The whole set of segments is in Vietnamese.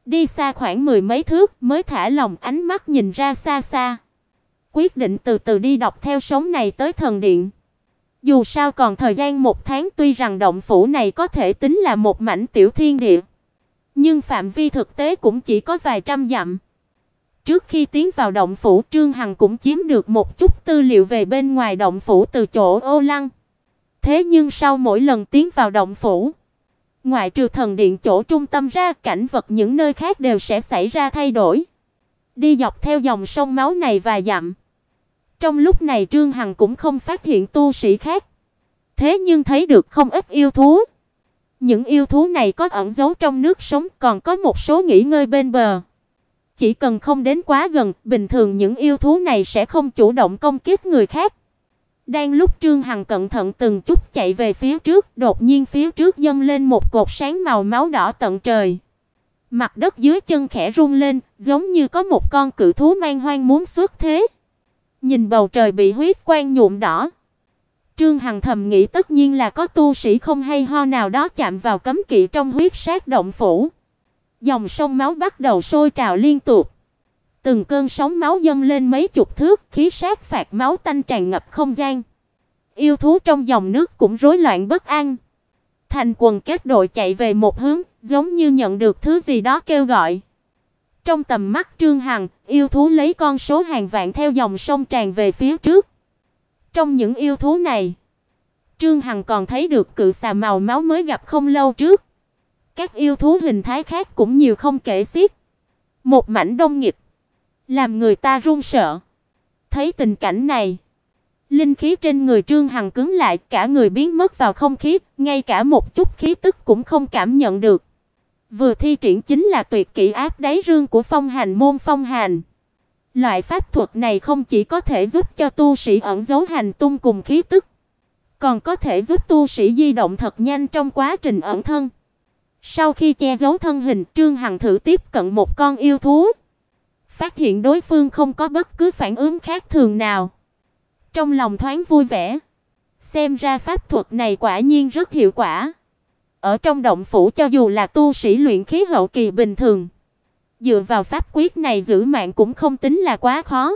Đi xa khoảng mười mấy thước mới thả lỏng ánh mắt nhìn ra xa xa. Quyết định từ từ đi dọc theo sóng này tới thần điện. Dù sao còn thời gian một tháng, tuy rằng động phủ này có thể tính là một mảnh tiểu thiên địa, nhưng phạm vi thực tế cũng chỉ có vài trăm dặm. Trước khi tiến vào động phủ, Trương Hằng cũng chiếm được một chút tư liệu về bên ngoài động phủ từ chỗ Ô Lăng. Thế nhưng sau mỗi lần tiến vào động phủ, ngoại trừ thần điện chỗ trung tâm ra, cảnh vật những nơi khác đều sẽ xảy ra thay đổi. Đi dọc theo dòng sông máu này vài dặm. Trong lúc này Trương Hằng cũng không phát hiện tu sĩ khác, thế nhưng thấy được không ít yêu thú. Những yêu thú này có ẩn giấu trong nước sống, còn có một số nghỉ ngơi bên bờ. Chỉ cần không đến quá gần, bình thường những yêu thú này sẽ không chủ động công kích người khác. Đang lúc Trương Hằng cẩn thận từng chút chạy về phía trước, đột nhiên phía trước dâng lên một cột sáng màu máu đỏ tận trời. Mặt đất dưới chân khẽ rung lên, giống như có một con cự thú man hoang muốn xuất thế. Nhìn bầu trời bị huyết quang nhuộm đỏ, Trương Hằng thầm nghĩ tất nhiên là có tu sĩ không hay ho nào đó chạm vào cấm kỵ trong huyết sát động phủ. Dòng sông máu bắt đầu sôi trào liên tục. Từng cơn sóng máu dâng lên mấy chục thước, khí sát phạt máu tanh tràn ngập không gian. Yêu thú trong dòng nước cũng rối loạn bất an. Thành quần kết đội chạy về một hướng, giống như nhận được thứ gì đó kêu gọi. Trong tầm mắt Trương Hằng, yêu thú lấy con số hàng vạn theo dòng sông tràn về phía trước. Trong những yêu thú này, Trương Hằng còn thấy được cự xà màu máu mới gặp không lâu trước. Các yêu thú hình thái khác cũng nhiều không kể xiết. Một mảnh đông nghịt, làm người ta run sợ. Thấy tình cảnh này, linh khí trên người Trương Hằng cứng lại, cả người biến mất vào không khí, ngay cả một chút khí tức cũng không cảm nhận được. Vừa thi triển chính là tuyệt kỹ áp đáy rương của Phong Hành môn Phong Hành. Loại pháp thuật này không chỉ có thể giúp cho tu sĩ ẩn giấu hành tung cùng khí tức, còn có thể giúp tu sĩ di động thật nhanh trong quá trình ẩn thân. Sau khi che giấu thân hình, Trương Hằng thử tiếp cận một con yêu thú, phát hiện đối phương không có bất cứ phản ứng khác thường nào. Trong lòng thoáng vui vẻ, xem ra pháp thuật này quả nhiên rất hiệu quả. Ở trong động phủ cho dù là tu sĩ luyện khí hậu kỳ bình thường, dựa vào pháp quyết này giữ mạng cũng không tính là quá khó.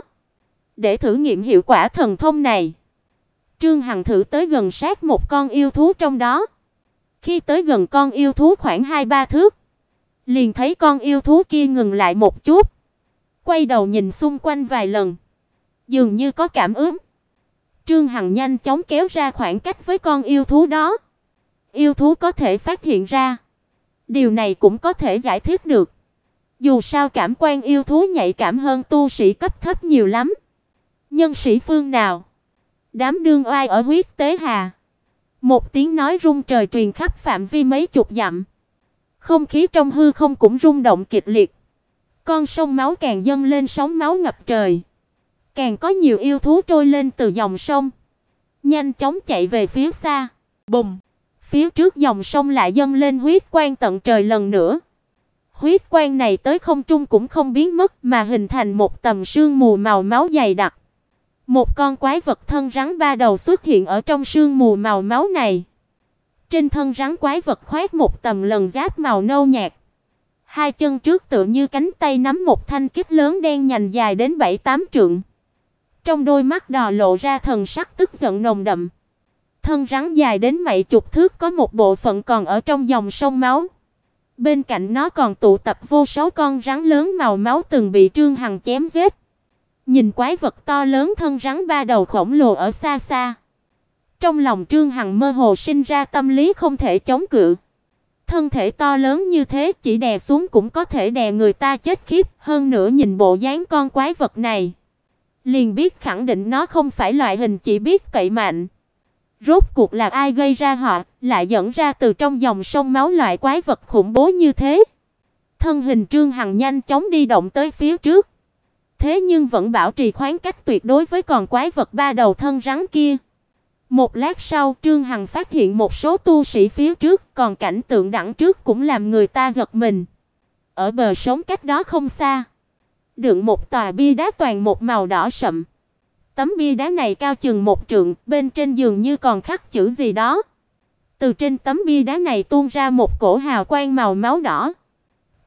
Để thử nghiệm hiệu quả thần thông này, Trương Hằng thử tới gần sát một con yêu thú trong đó. Khi tới gần con yêu thú khoảng 2-3 thước, liền thấy con yêu thú kia ngừng lại một chút, quay đầu nhìn xung quanh vài lần, dường như có cảm ứng. Trương Hằng nhanh chóng kéo ra khoảng cách với con yêu thú đó. Yêu thú có thể phát hiện ra, điều này cũng có thể giải thích được. Dù sao cảm quan yêu thú nhạy cảm hơn tu sĩ cấp thấp nhiều lắm. Nhân sĩ phương nào? Đám đương oai ở huyết tế hà. Một tiếng nói rung trời truyền khắp phạm vi mấy chục dặm. Không khí trong hư không cũng rung động kịch liệt. Con sông máu càng dâng lên sóng máu ngập trời. Càng có nhiều yêu thú trôi lên từ dòng sông, nhanh chóng chạy về phía xa. Bùm! Phía trước dòng sông lại dâng lên huyết quang tận trời lần nữa. Huyết quang này tới không trung cũng không biến mất mà hình thành một tầng sương mù màu máu dày đặc. Một con quái vật thân rắn ba đầu xuất hiện ở trong sương mù màu máu này. Trên thân rắn quái vật khoác một tầng lân giáp màu nâu nhạt. Hai chân trước tựa như cánh tay nắm một thanh kiếm lớn đen nhành dài đến 7-8 trượng. Trong đôi mắt đỏ lộ ra thần sắc tức giận nồng đậm. Thân rắn dài đến mấy chục thước có một bộ phận còn ở trong dòng sông máu. Bên cạnh nó còn tụ tập vô số con rắn lớn màu máu từng bị Trương Hằng chém giết. Nhìn quái vật to lớn thân rắn ba đầu khổng lồ ở xa xa, trong lòng Trương Hằng mơ hồ sinh ra tâm lý không thể chống cự. Thân thể to lớn như thế chỉ đè xuống cũng có thể đè người ta chết khiếp, hơn nữa nhìn bộ dáng con quái vật này, liền biết khẳng định nó không phải loại hình chỉ biết cậy mạnh. Rốt cuộc là ai gây ra họ, lại dẫn ra từ trong dòng sông máu loại quái vật khủng bố như thế? Thân hình Trương Hằng nhanh chóng đi động tới phía trước, thế nhưng vẫn bảo trì khoảng cách tuyệt đối với con quái vật ba đầu thân rắn kia. Một lát sau, Trương Hằng phát hiện một số tu sĩ phía trước, còn cảnh tượng đằng trước cũng làm người ta giật mình. Ở bờ sông cách đó không xa, đựng một tòa bia đá toàn một màu đỏ sậm. Tấm bia đá này cao chừng 1 trượng, bên trên dường như còn khắc chữ gì đó. Từ trên tấm bia đá này tuôn ra một cổ hào quang màu máu đỏ.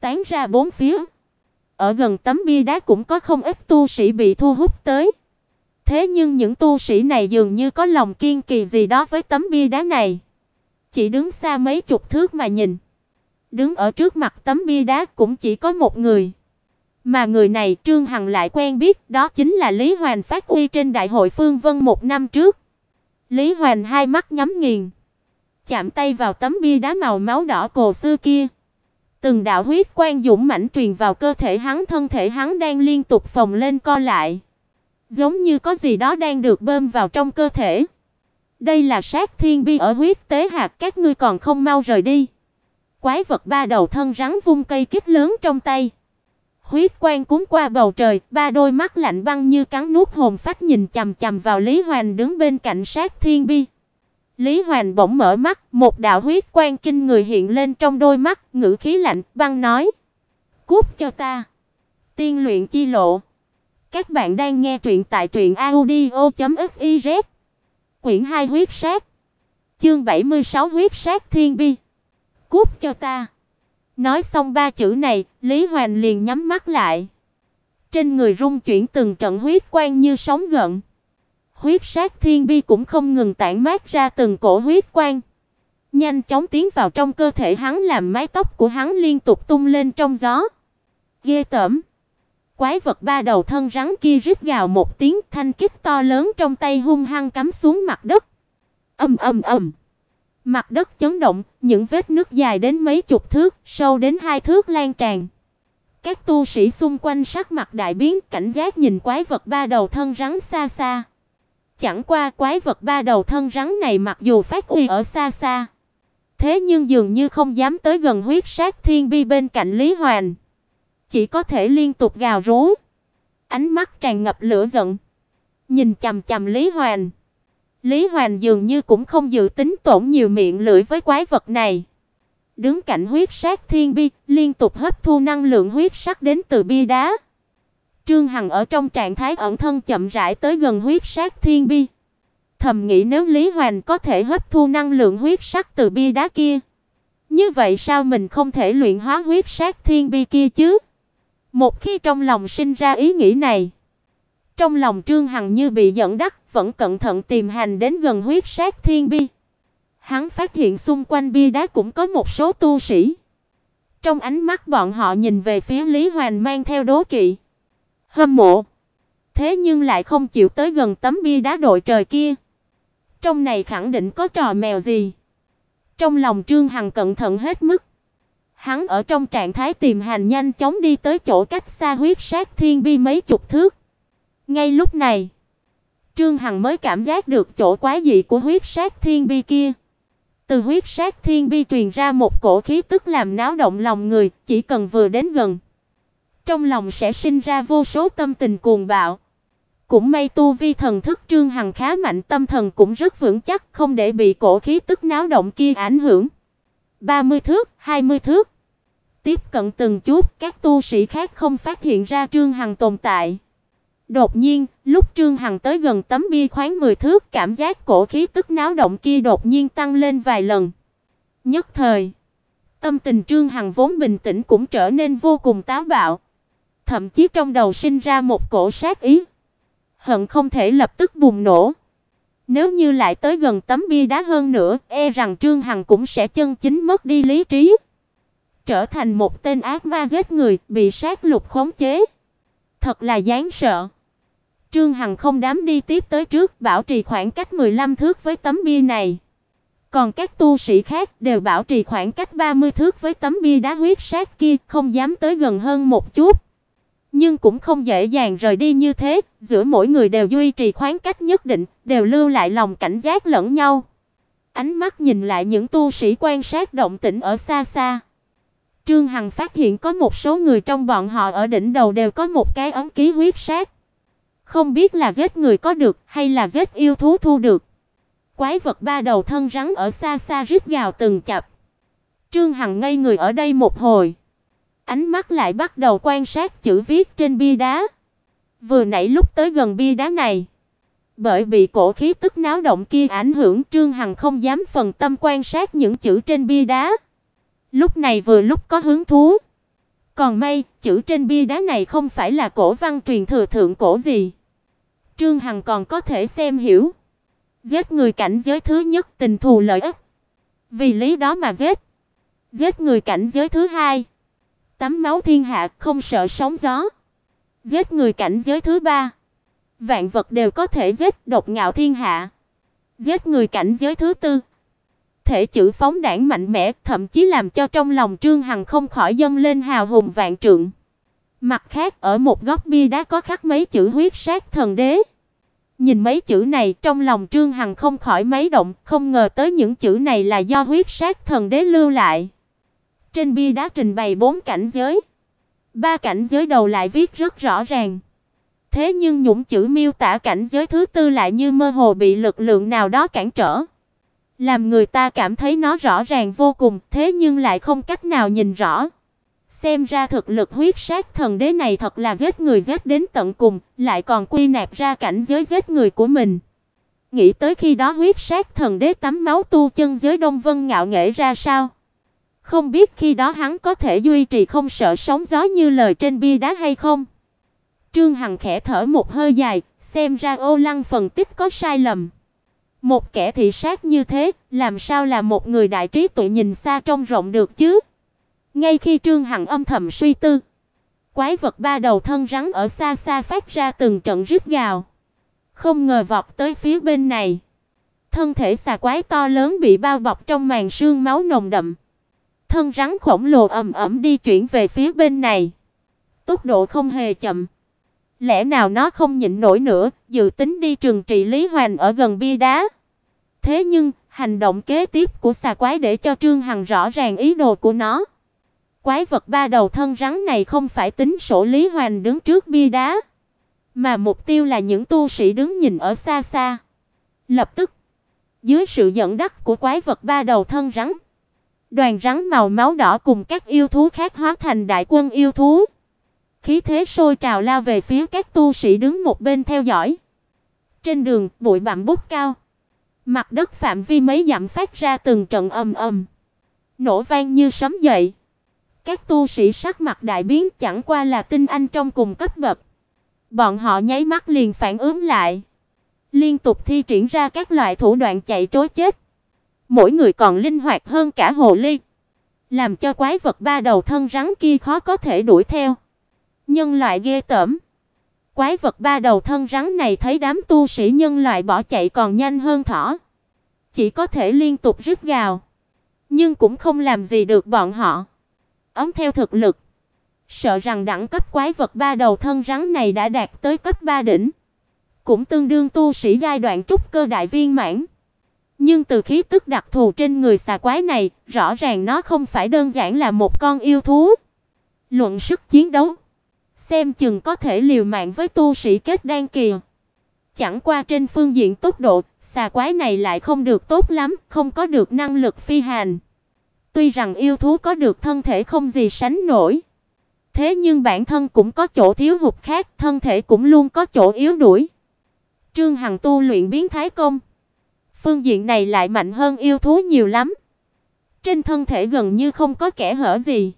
tán ra bốn phía. Ở gần tấm bia đá cũng có không ít tu sĩ bị thu hút tới. Thế nhưng những tu sĩ này dường như có lòng kiên kỳ gì đó với tấm bia đá này. Chỉ đứng xa mấy chục thước mà nhìn. Đứng ở trước mặt tấm bia đá cũng chỉ có một người. Mà người này Trương Hằng lại quen biết, đó chính là Lý Hoành phát huy trên đại hội Phương Vân một năm trước. Lý Hoành hai mắt nhắm nghiền, chạm tay vào tấm bia đá màu máu đỏ cổ xưa kia. Từng đạo huyết quang dũng mãnh truyền vào cơ thể hắn, thân thể hắn đang liên tục phồng lên co lại, giống như có gì đó đang được bơm vào trong cơ thể. Đây là sát thiên bi ở huyết tế hạt, các ngươi còn không mau rời đi. Quái vật ba đầu thân rắn vung cây kích lớn trong tay. Huyết quang cuốn qua bầu trời, ba đôi mắt lạnh băng như cắn nuốt hồn phách nhìn chằm chằm vào Lý Hoành đứng bên cạnh sát thiên bi. Lý Hoành bỗng mở mắt, một đạo huyết quang kinh người hiện lên trong đôi mắt, ngữ khí lạnh băng nói: "Cút cho ta." Tiên luyện chi lộ. Các bạn đang nghe truyện tại truyệnaudio.fiz. Quyển 2 huyết sát. Chương 76 huyết sát thiên bi. Cút cho ta. Nói xong ba chữ này, Lý Hoành liền nhắm mắt lại. Trên người rung chuyển từng trận huyết quang như sóng gợn. Huyết sát thiên bi cũng không ngừng tản mát ra từng cổ huyết quang, nhanh chóng tiến vào trong cơ thể hắn, làm mái tóc của hắn liên tục tung lên trong gió. Ghê tởm. Quái vật ba đầu thân rắn kia rít gào một tiếng, thanh kích to lớn trong tay hung hăng cắm xuống mặt đất. Ầm ầm ầm. Mặt đất chấn động, những vết nứt dài đến mấy chục thước, sâu đến 2 thước lan tràn. Các tu sĩ xung quanh sắc mặt đại biến, cảnh giác nhìn quái vật ba đầu thân rắn xa xa. Chẳng qua quái vật ba đầu thân rắn này mặc dù phát huy ở xa xa, thế nhưng dường như không dám tới gần huyết sát thiên bi bên cạnh Lý Hoành, chỉ có thể liên tục gào rú, ánh mắt tràn ngập lửa giận, nhìn chằm chằm Lý Hoành. Lý Hoành dường như cũng không dự tính tổn nhiều miệng lưỡi với quái vật này. Đứng cạnh huyết sát thiên bi, liên tục hấp thu năng lượng huyết sắc đến từ bia đá. Trương Hằng ở trong trạng thái ẩn thân chậm rãi tới gần huyết sát thiên bi. Thầm nghĩ nếu Lý Hoành có thể hấp thu năng lượng huyết sắc từ bia đá kia, như vậy sao mình không thể luyện hóa huyết sát thiên bi kia chứ? Một khi trong lòng sinh ra ý nghĩ này, trong lòng Trương Hằng như bị dẫn dắt, vẫn cẩn thận tìm hành đến gần huyết sát thiên bi. Hắn phát hiện xung quanh bia đá cũng có một số tu sĩ. Trong ánh mắt bọn họ nhìn về phía Lý Hoành mang theo đố kỵ, hâm mộ, thế nhưng lại không chịu tới gần tấm bia đá đội trời kia. Trong này khẳng định có trò mèo gì. Trong lòng Trương Hằng cẩn thận hết mức. Hắn ở trong trạng thái tìm hành nhanh chóng đi tới chỗ cách xa huyết sát thiên bi mấy chục thước. Ngay lúc này, Trương Hằng mới cảm giác được chỗ quái dị của huyết sát thiên bi kia. Từ huyết sát thiên bi truyền ra một cổ khí tức làm náo động lòng người, chỉ cần vừa đến gần, trong lòng sẽ sinh ra vô số tâm tình cuồng bạo. Cũng may tu vi thần thức Trương Hằng khá mạnh, tâm thần cũng rất vững chắc, không để bị cổ khí tức náo động kia ảnh hưởng. 30 thước, 20 thước. Tiếp cận từng chút, các tu sĩ khác không phát hiện ra Trương Hằng tồn tại. Đột nhiên, lúc Trương Hằng tới gần tấm bia khoảng 10 thước, cảm giác cổ khí tức náo động kia đột nhiên tăng lên vài lần. Nhất thời, tâm tình Trương Hằng vốn bình tĩnh cũng trở nên vô cùng táo bạo. Thậm chí trong đầu sinh ra một cổ sát ý, hận không thể lập tức bùng nổ. Nếu như lại tới gần tấm bia đá hơn nữa, e rằng Trương Hằng cũng sẽ chân chính mất đi lý trí, trở thành một tên ác ma giết người, bị sát lục khống chế. Thật là đáng sợ. Trương Hằng không dám đi tiếp tới trước, bảo trì khoảng cách 15 thước với tấm bia này. Còn các tu sĩ khác đều bảo trì khoảng cách 30 thước với tấm bia đá huyết sát kia, không dám tới gần hơn một chút. Nhưng cũng không dễ dàng rời đi như thế, giữa mỗi người đều duy trì khoảng cách nhất định, đều lưu lại lòng cảnh giác lẫn nhau. Ánh mắt nhìn lại những tu sĩ quan sát động tĩnh ở xa xa. Trương Hằng phát hiện có một số người trong bọn họ ở đỉnh đầu đều có một cái ấn ký huyết sát. Không biết là giết người có được hay là giết yêu thú thu được. Quái vật ba đầu thân rắn ở xa xa rít gào từng chập. Trương Hằng ngây người ở đây một hồi, ánh mắt lại bắt đầu quan sát chữ viết trên bia đá. Vừa nãy lúc tới gần bia đá này, bởi bị cổ khí tức náo động kia ảnh hưởng, Trương Hằng không dám phần tâm quan sát những chữ trên bia đá. Lúc này vừa lúc có hứng thú, Còn may, chữ trên bia đá này không phải là cổ văn truyền thừa thượng cổ gì. Trương Hằng còn có thể xem hiểu. Giết người cảnh giới thứ nhất tình thù lợi ích. Vì lý đó mà giết. Giết người cảnh giới thứ hai tắm máu thiên hạ, không sợ sóng gió. Giết người cảnh giới thứ ba vạn vật đều có thể giết, độc ngạo thiên hạ. Giết người cảnh giới thứ tư thể chữ phóng đãng mạnh mẽ, thậm chí làm cho trong lòng Trương Hằng không khỏi dâng lên hào hùng vạn trượng. Mặt khác, ở một góc bia đá có khắc mấy chữ huyết sát thần đế. Nhìn mấy chữ này, trong lòng Trương Hằng không khỏi mấy động, không ngờ tới những chữ này là do huyết sát thần đế lưu lại. Trên bia đá trình bày 4 cảnh giới. 3 cảnh giới đầu lại viết rất rõ ràng. Thế nhưng những chữ miêu tả cảnh giới thứ tư lại như mơ hồ bị lực lượng nào đó cản trở, làm người ta cảm thấy nó rõ ràng vô cùng, thế nhưng lại không cách nào nhìn rõ. Xem ra thực lực huyết sát thần đế này thật là giết người giết đến tận cùng, lại còn quy nạp ra cảnh giới giết người của mình. Nghĩ tới khi đó huyết sát thần đế tắm máu tu chân giới Đông Vân ngạo nghễ ra sao. Không biết khi đó hắn có thể duy trì không sợ sóng gió như lời trên bia đá hay không. Trương Hằng khẽ thở một hơi dài, xem ra Ô Lăng phân tích có sai lầm. Một kẻ thị sát như thế, làm sao là một người đại trí tuệ nhìn xa trông rộng được chứ? Ngay khi Trương Hằng âm thầm suy tư, quái vật ba đầu thân rắn ở xa xa phát ra từng trận rít gào, không ngờ vọt tới phía bên này. Thân thể xà quái to lớn bị bao bọc trong màn sương máu nồng đậm. Thân rắn khổng lồ ầm ầm đi chuyển về phía bên này. Tốc độ không hề chậm. Lẽ nào nó không nhịn nổi nữa, dự tính đi trừng trị Lý Hoành ở gần bia đá. Thế nhưng, hành động kế tiếp của xà quái để cho Trương Hằng rõ ràng ý đồ của nó. Quái vật ba đầu thân rắn này không phải tính sổ Lý Hoành đứng trước bia đá, mà mục tiêu là những tu sĩ đứng nhìn ở xa xa. Lập tức, dưới sự dẫn dắt của quái vật ba đầu thân rắn, đoàn rắn màu máu đỏ cùng các yêu thú khác hóa thành đại quân yêu thú. Khí thế sôi trào lao về phía các tu sĩ đứng một bên theo dõi. Trên đường, bụi bặm bốc cao. Mặt đất phạm vi mấy dặm phát ra từng trận ầm ầm, nổ vang như sấm dậy. Các tu sĩ sắc mặt đại biến, chẳng qua là tinh anh trong cùng cấp bậc. Bọn họ nháy mắt liền phản ứng lại, liên tục thi triển ra các loại thủ đoạn chạy trối chết. Mỗi người còn linh hoạt hơn cả hồ ly, làm cho quái vật ba đầu thân rắn kia khó có thể đuổi theo. Nhân loại ghê tởm. Quái vật ba đầu thân rắn này thấy đám tu sĩ nhân loại bỏ chạy còn nhanh hơn thỏ, chỉ có thể liên tục rít gào, nhưng cũng không làm gì được bọn họ. Theo thực lực, sợ rằng đẳng cấp quái vật ba đầu thân rắn này đã đạt tới cấp 3 đỉnh, cũng tương đương tu sĩ giai đoạn trúc cơ đại viên mãn. Nhưng từ khí tức đặc thù trên người xà quái này, rõ ràng nó không phải đơn giản là một con yêu thú. Luận sức chiến đấu, xem chừng có thể liều mạng với tu sĩ kết đan kỳ. Chẳng qua trên phương diện tốc độ, xà quái này lại không được tốt lắm, không có được năng lực phi hành. Tuy rằng yêu thú có được thân thể không gì sánh nổi, thế nhưng bản thân cũng có chỗ thiếu hụt khác, thân thể cũng luôn có chỗ yếu đuối. Trương Hằng tu luyện biến thái công, phương diện này lại mạnh hơn yêu thú nhiều lắm. Trên thân thể gần như không có kẽ hở gì.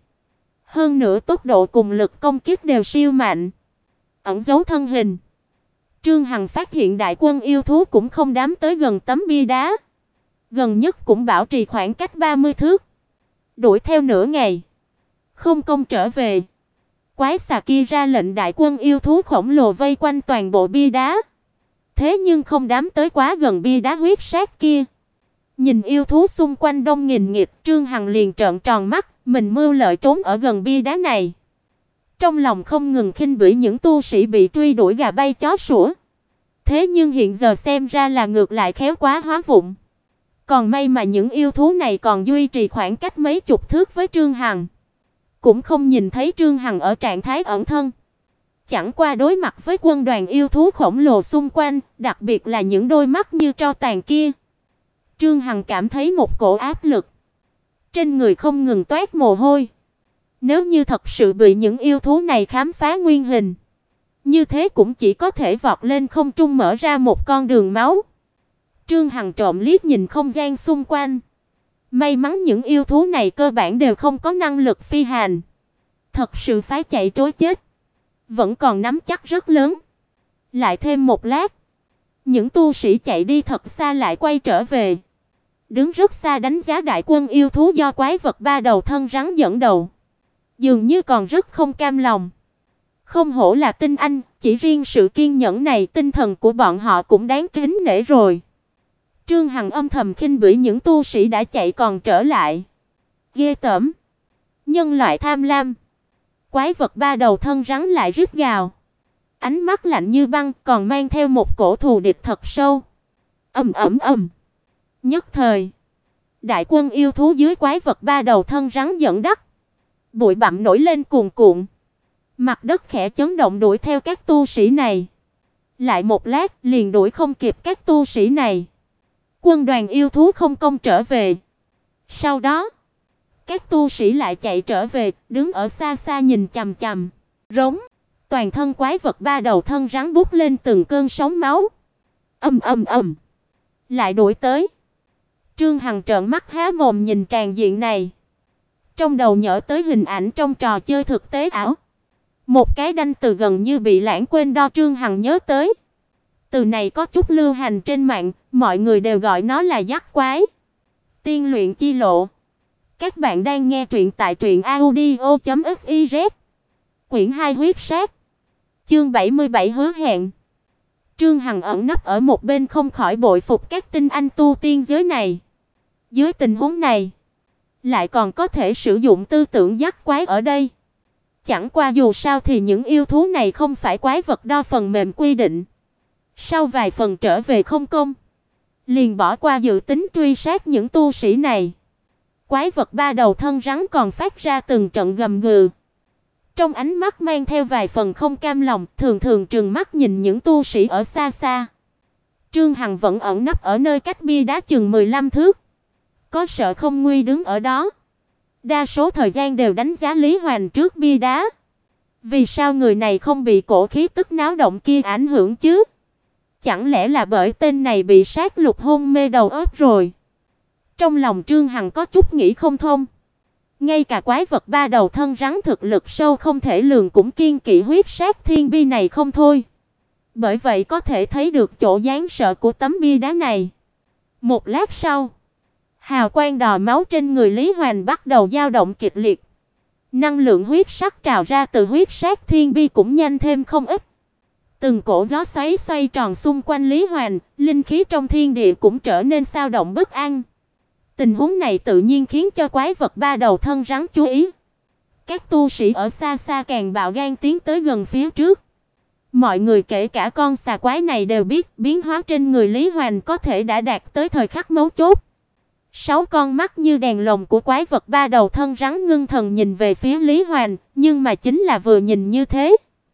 Hơn nữa tốc độ cùng lực công kích đều siêu mạnh. Ẩn giấu thân hình, Trương Hằng phát hiện đại quân yêu thú cũng không đám tới gần tấm bia đá. Gần nhất cũng bảo trì khoảng cách 30 thước. Đuổi theo nửa ngày, không công trở về. Quái xà kia ra lệnh đại quân yêu thú khổng lồ vây quanh toàn bộ bia đá. Thế nhưng không đám tới quá gần bia đá huyết sát kia. Nhìn yêu thú xung quanh đông nghìn nghịt, Trương Hằng liền trợn tròn mắt, mình mưu lợi trốn ở gần bia đá này. Trong lòng không ngừng khinh bỉ những tu sĩ bị truy đuổi gà bay chó sủa. Thế nhưng hiện giờ xem ra là ngược lại khéo quá hóa vụng. Còn may mà những yêu thú này còn duy trì khoảng cách mấy chục thước với Trương Hằng, cũng không nhìn thấy Trương Hằng ở trạng thái ẩn thân. Chẳng qua đối mặt với quân đoàn yêu thú khổng lồ xung quanh, đặc biệt là những đôi mắt như tro tàn kia, Trương Hằng cảm thấy một cổ áp lực, trên người không ngừng toát mồ hôi. Nếu như thật sự bị những yêu thú này khám phá nguyên hình, như thế cũng chỉ có thể vọt lên không trung mở ra một con đường máu. Trương Hằng trộm liếc nhìn không gian xung quanh. May mắn những yêu thú này cơ bản đều không có năng lực phi hành. Thật sự phái chạy trối chết, vẫn còn nắm chắc rất lớn. Lại thêm một lát, những tu sĩ chạy đi thật xa lại quay trở về, đứng rất xa đánh giá đại quân yêu thú do quái vật ba đầu thân rắn dẫn đầu, dường như còn rất không cam lòng. Không hổ là tinh anh, chỉ riêng sự kiên nhẫn này tinh thần của bọn họ cũng đáng kính nể rồi. Trương Hằng âm thầm khinh bỉ những tu sĩ đã chạy còn trở lại. Ghê tởm, nhân loại tham lam. Quái vật ba đầu thân rắn lại rít gào, ánh mắt lạnh như băng, còn mang theo một cổ thù địch thật sâu. Ầm ầm ầm. Nhất thời, đại quân yêu thú dưới quái vật ba đầu thân rắn dẫn dắt, bụi bặm nổi lên cuồn cuộn. Mặt đất khẽ chấn động đuổi theo các tu sĩ này. Lại một lát, liền đuổi không kịp các tu sĩ này. Quân đoàn yêu thú không công trở về. Sau đó, các tu sĩ lại chạy trở về, đứng ở xa xa nhìn chằm chằm. Rống, toàn thân quái vật ba đầu thân rắn bút lên từng cơn sóng máu. Ầm ầm ầm. Lại đuổi tới. Trương Hằng trợn mắt há mồm nhìn tràn diện này. Trong đầu nhớ tới hình ảnh trong trò chơi thực tế ảo. Một cái đanh từ gần như bị lãng quên đó Trương Hằng nhớ tới. Từ này có chút lưu hành trên mạng, mọi người đều gọi nó là dắt quái. Tiên luyện chi lộ. Các bạn đang nghe truyện tại truyệnaudio.fiz. Quyển 2 huyết sát. Chương 77 hứa hẹn. Trương Hằng ẩn nấp ở một bên không khỏi bội phục các tinh anh tu tiên giới này. Dưới tình huống này, lại còn có thể sử dụng tư tưởng dắt quái ở đây. Chẳng qua dù sao thì những yêu thú này không phải quái vật đo phần mềm quy định. Sau vài phần trở về không công, liền bỏ qua dự tính truy sát những tu sĩ này. Quái vật ba đầu thân rắn còn phát ra từng trận gầm gừ. Trong ánh mắt mang theo vài phần không cam lòng, thường thường trừng mắt nhìn những tu sĩ ở xa xa. Trương Hằng vẫn ẩn nấp ở nơi cách bia đá chừng 15 thước. Có sợ không nguy đứng ở đó. Đa số thời gian đều đánh giá Lý Hoành trước bia đá. Vì sao người này không bị cổ khí tức náo động kia ảnh hưởng chứ? Chẳng lẽ là bởi tên này bị sát lục hôn mê đầu óc rồi? Trong lòng Trương Hằng có chút nghĩ không thông. Ngay cả quái vật ba đầu thân rắn thực lực sâu không thể lường cũng kiêng kỵ huyết sát thiên bi này không thôi. Bởi vậy có thể thấy được chỗ đáng sợ của tấm bia đá này. Một lát sau, hào quang đỏ máu trên người Lý Hoành bắt đầu dao động kịch liệt. Năng lượng huyết sắc trào ra từ huyết sát thiên bi cũng nhanh thêm không ít. Từng cổ gió xoáy xoay tròn xung quanh Lý Hoành, linh khí trong thiên địa cũng trở nên xao động bất an. Tình huống này tự nhiên khiến cho quái vật ba đầu thân rắn chú ý. Các tu sĩ ở xa xa càng bạo gan tiến tới gần phía trước. Mọi người kể cả con xà quái này đều biết biến hóa trên người Lý Hoành có thể đã đạt tới thời khắc mấu chốt. 6 con mắt như đèn lồng của quái vật ba đầu thân rắn ngưng thần nhìn về phía Lý Hoành, nhưng mà chính là vừa nhìn như thế,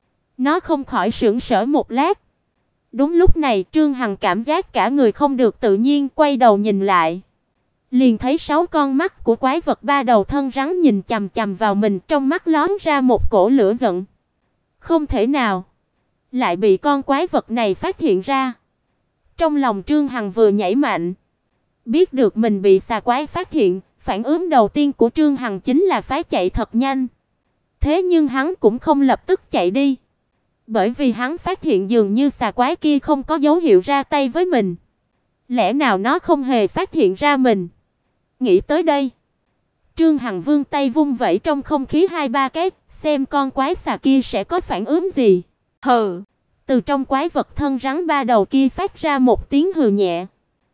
nó không khỏi sững sờ một lát. Đúng lúc này, Trương Hằng cảm giác cả người không được tự nhiên, quay đầu nhìn lại. Liền thấy 6 con mắt của quái vật ba đầu thân rắn nhìn chằm chằm vào mình, trong mắt lóe ra một cổ lửa giận. Không thể nào lại bị con quái vật này phát hiện ra. Trong lòng Trương Hằng vừa nhảy mạnh. Biết được mình bị xà quái phát hiện, phản ứng đầu tiên của Trương Hằng chính là phái chạy thật nhanh. Thế nhưng hắn cũng không lập tức chạy đi, bởi vì hắn phát hiện dường như xà quái kia không có dấu hiệu ra tay với mình. Lẽ nào nó không hề phát hiện ra mình? Nghĩ tới đây, Trương Hằng vươn tay vung vẩy trong không khí 2-3 cái, xem con quái xà kia sẽ có phản ứng gì. Hừ, từ trong quái vật thân rắn ba đầu kia phát ra một tiếng hừ nhẹ.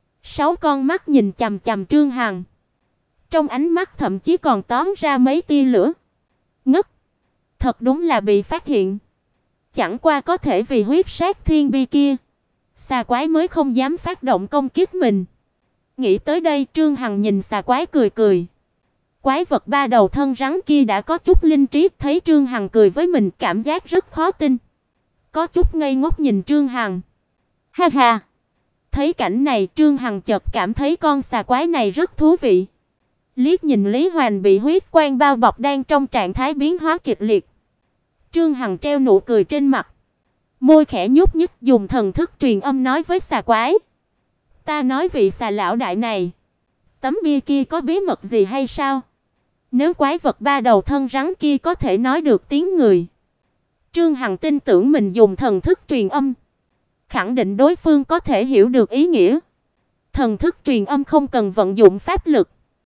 6 con mắt nhìn chằm chằm Trương Hằng. Trong ánh mắt thậm chí còn tóm ra mấy tia lửa. Ngất, thật đúng là bị phát hiện. Chẳng qua có thể vì huyết sát thiên bi kia, xà quái mới không dám phát động công kích mình. Nghĩ tới đây, Trương Hằng nhìn xà quái cười cười. Quái vật ba đầu thân rắn kia đã có chút linh trí, thấy Trương Hằng cười với mình cảm giác rất khó tin. Có chút ngây ngốc nhìn Trương Hằng. Ha ha. Thấy cảnh này, Trương Hằng chợt cảm thấy con xà quái này rất thú vị. Liếc nhìn Lý Hoành bị huyết quang bao bọc đang trong trạng thái biến hóa kịch liệt. Trương Hằng treo nụ cười trên mặt, môi khẽ nhúc nhích dùng thần thức truyền âm nói với xà quái. Ta nói vị xà lão đại này, tấm bia kia có bí mật gì hay sao? Nếu quái vật ba đầu thân rắn kia có thể nói được tiếng người, Trương Hằng tin tưởng mình dùng thần thức truyền âm, khẳng định đối phương có thể hiểu được ý nghĩa. Thần thức truyền âm không cần vận dụng pháp lực,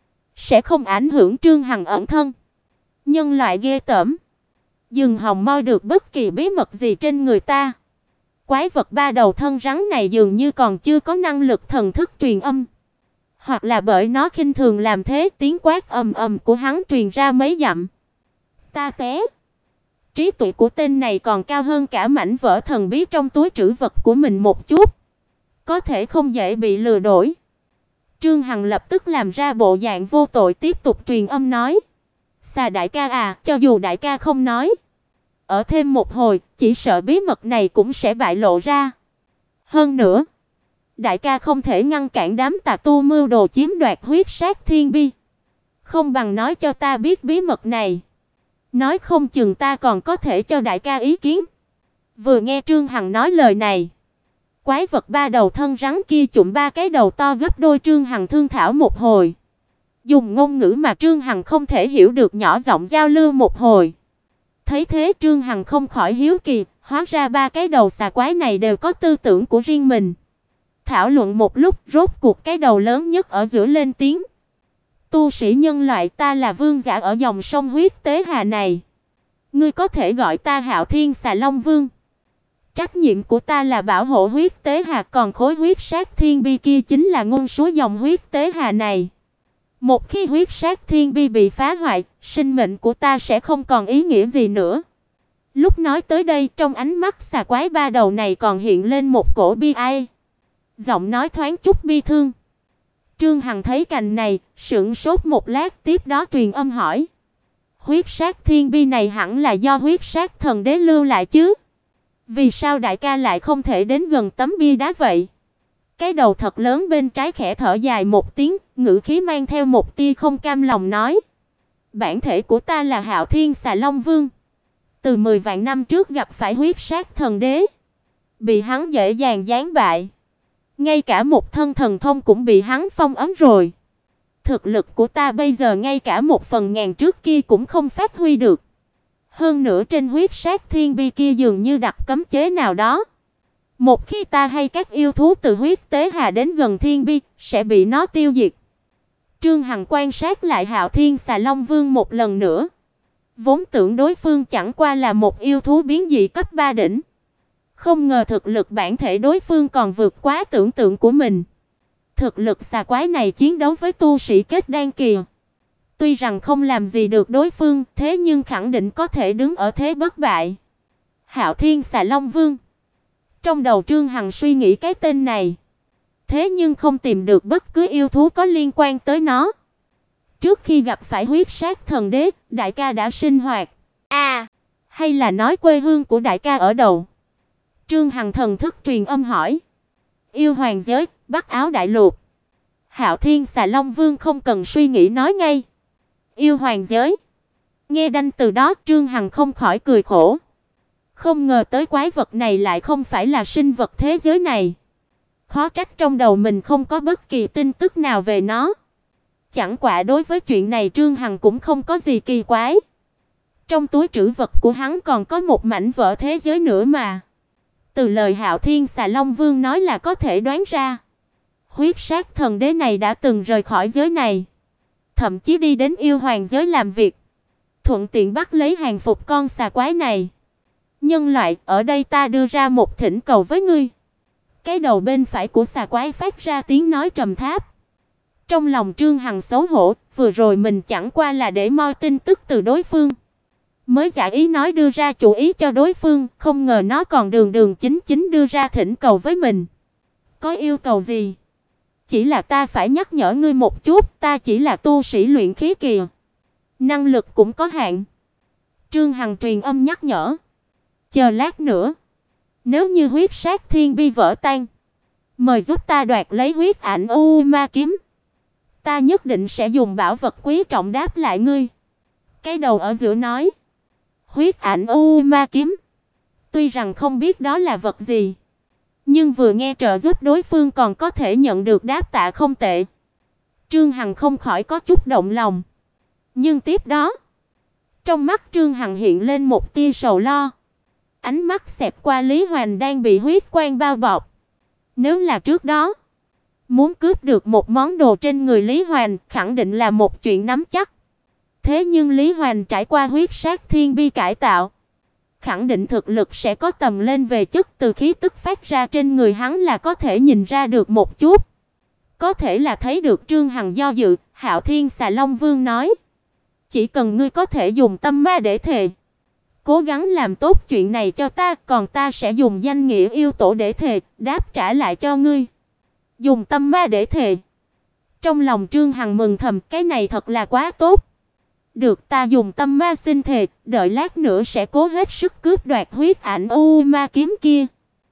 sẽ không ảnh hưởng Trương Hằng ẩn thân. Nhân loại ghê tởm, dừng hòng moi được bất kỳ bí mật gì trên người ta. Quái vật ba đầu thân rắn này dường như còn chưa có năng lực thần thức truyền âm, hoặc là bởi nó khinh thường làm thế, tiếng quát ầm ầm của hắn truyền ra mấy dặm. Ta té. Trí tuệ của tên này còn cao hơn cả mảnh vỡ thần bí trong túi trữ vật của mình một chút, có thể không dễ bị lừa đổi. Trương Hằng lập tức làm ra bộ dạng vô tội tiếp tục truyền âm nói: "Xà đại ca à, cho dù đại ca không nói, ở thêm một hồi, chỉ sợ bí mật này cũng sẽ bại lộ ra. Hơn nữa, đại ca không thể ngăn cản đám tà tu mưu đồ chiếm đoạt huyết sát thiên bi, không bằng nói cho ta biết bí mật này. Nói không chừng ta còn có thể cho đại ca ý kiến." Vừa nghe Trương Hằng nói lời này, quái vật ba đầu thân rắn kia chụm ba cái đầu to gấp đôi Trương Hằng thương thảo một hồi, dùng ngôn ngữ mà Trương Hằng không thể hiểu được nhỏ giọng giao lưu một hồi. Thấy thế Trương Hằng không khỏi hiếu kỳ, hóa ra ba cái đầu xà quái này đều có tư tưởng của riêng mình. Thảo luận một lúc, rốt cuộc cái đầu lớn nhất ở giữa lên tiếng: "Tu sĩ nhân loại, ta là vương giả ở dòng sông huyết tế hà này. Ngươi có thể gọi ta Hạo Thiên Xà Long Vương. Trách nhiệm của ta là bảo hộ huyết tế hà, còn khối huyết sát thiên bi kia chính là nguồn suối dòng huyết tế hà này. Một khi huyết sát thiên bi bị phá hoại, sinh mệnh của ta sẽ không còn ý nghĩa gì nữa." Lúc nói tới đây, trong ánh mắt xà quái ba đầu này còn hiện lên một cổ bi ai, giọng nói thoáng chút bi thương. Trương Hằng thấy cảnh này, sững sốt một lát, tiếp đó truyền âm hỏi: "Huyết sát thiên bi này hẳn là do huyết sát thần đế lưu lại chứ? Vì sao đại ca lại không thể đến gần tấm bia đá vậy?" Cái đầu thật lớn bên trái khẽ thở dài một tiếng, ngữ khí mang theo một tia không cam lòng nói: "Bản thể của ta là Hạo Thiên Xà Long Vương. Từ 10 vạn năm trước gặp phải huyết sát thần đế, bị hắn dễ dàng giáng bại. Ngay cả một thân thần thông cũng bị hắn phong ấn rồi. Thực lực của ta bây giờ ngay cả 1/1000 trước kia cũng không phát huy được. Hơn nữa trên huyết sát thiên bi kia dường như đặt cấm chế nào đó. Một khi ta hay các yêu thú từ huyết tế hà đến gần thiên bi, sẽ bị nó tiêu diệt." Trương Hằng quan sát lại Hạo Thiên Xà Long Vương một lần nữa. Vốn tưởng đối phương chẳng qua là một yêu thú biến dị cấp 3 đỉnh, không ngờ thực lực bản thể đối phương còn vượt quá tưởng tượng của mình. Thực lực xà quái này chiến đấu với tu sĩ kết đan kỳ, tuy rằng không làm gì được đối phương, thế nhưng khẳng định có thể đứng ở thế bất bại. Hạo Thiên Xà Long Vương. Trong đầu Trương Hằng suy nghĩ cái tên này, thế nhưng không tìm được bất cứ yêu thú có liên quan tới nó. Trước khi gặp phải huyết sát thần đế, đại ca đã sinh hoạt. Hay là nói quê hương của đại ca ở đâu? Trương Hằng thần thức truyền âm hỏi. Yêu hoàng giới, Bắc Áo đại lục. Hạo Thiên Xà Long Vương không cần suy nghĩ nói ngay. Yêu hoàng giới. Nghe đanh từ đó, Trương Hằng không khỏi cười khổ. Không ngờ tới quái vật này lại không phải là sinh vật thế giới này. Khó trách trong đầu mình không có bất kỳ tin tức nào về nó. Chẳng qua đối với chuyện này Trương Hằng cũng không có gì kỳ quái. Trong túi trữ vật của hắn còn có một mảnh vỡ thế giới nữa mà. Từ lời Hạo Thiên Xà Long Vương nói là có thể đoán ra, huyết sát thần đế này đã từng rời khỏi giới này, thậm chí đi đến yêu hoàng giới làm việc, thuận tiện bắt lấy hàng phục con xà quái này. Nhân loại, ở đây ta đưa ra một thỉnh cầu với ngươi. Cái đầu bên phải của xà quái phát ra tiếng nói trầm tháp. Trong lòng Trương Hằng xấu hổ, vừa rồi mình chẳng qua là để moi tin tức từ đối phương, mới giả ý nói đưa ra chủ ý cho đối phương, không ngờ nó còn đường đường chính chính đưa ra thỉnh cầu với mình. Có yêu cầu gì? Chỉ là ta phải nhắc nhở ngươi một chút, ta chỉ là tu sĩ luyện khí kỳ, năng lực cũng có hạn. Trương Hằng truyền âm nhắc nhở. Chờ lát nữa, nếu như huyết sát thiên bi vỡ tan, mời giúp ta đoạt lấy huyết ảnh u ma kiếm. Ta nhất định sẽ dùng bảo vật quý trọng đáp lại ngươi. Cái đầu ở giữa nói. Huyết ảnh u ma kiếm. Tuy rằng không biết đó là vật gì, nhưng vừa nghe trợ giúp đối phương còn có thể nhận được đáp tạ không tệ. Trương Hằng không khỏi có chút động lòng. Nhưng tiếp đó, trong mắt Trương Hằng hiện lên một tia sầu lo. Ánh mắt xẹt qua Lý Hoành đang bị huyết quang bao bọc. Nếu là trước đó, muốn cướp được một món đồ trên người Lý Hoành khẳng định là một chuyện nắm chắc. Thế nhưng Lý Hoành trải qua huyết sát thiên bi cải tạo, khẳng định thực lực sẽ có tầm lên về chất, từ khí tức phát ra trên người hắn là có thể nhìn ra được một chút. Có thể là thấy được Trương Hằng do dự, Hạo Thiên Xà Long Vương nói: "Chỉ cần ngươi có thể dùng tâm ma để thề, cố gắng làm tốt chuyện này cho ta, còn ta sẽ dùng danh nghĩa yêu tổ để thề, đáp trả lại cho ngươi." Dùng tâm ma để thề. Trong lòng Trương Hằng mừng thầm, cái này thật là quá tốt. Được, ta dùng tâm ma xin thề, đợi lát nữa sẽ cố hết sức cướp đoạt huyết ảnh u ma kiếm kia.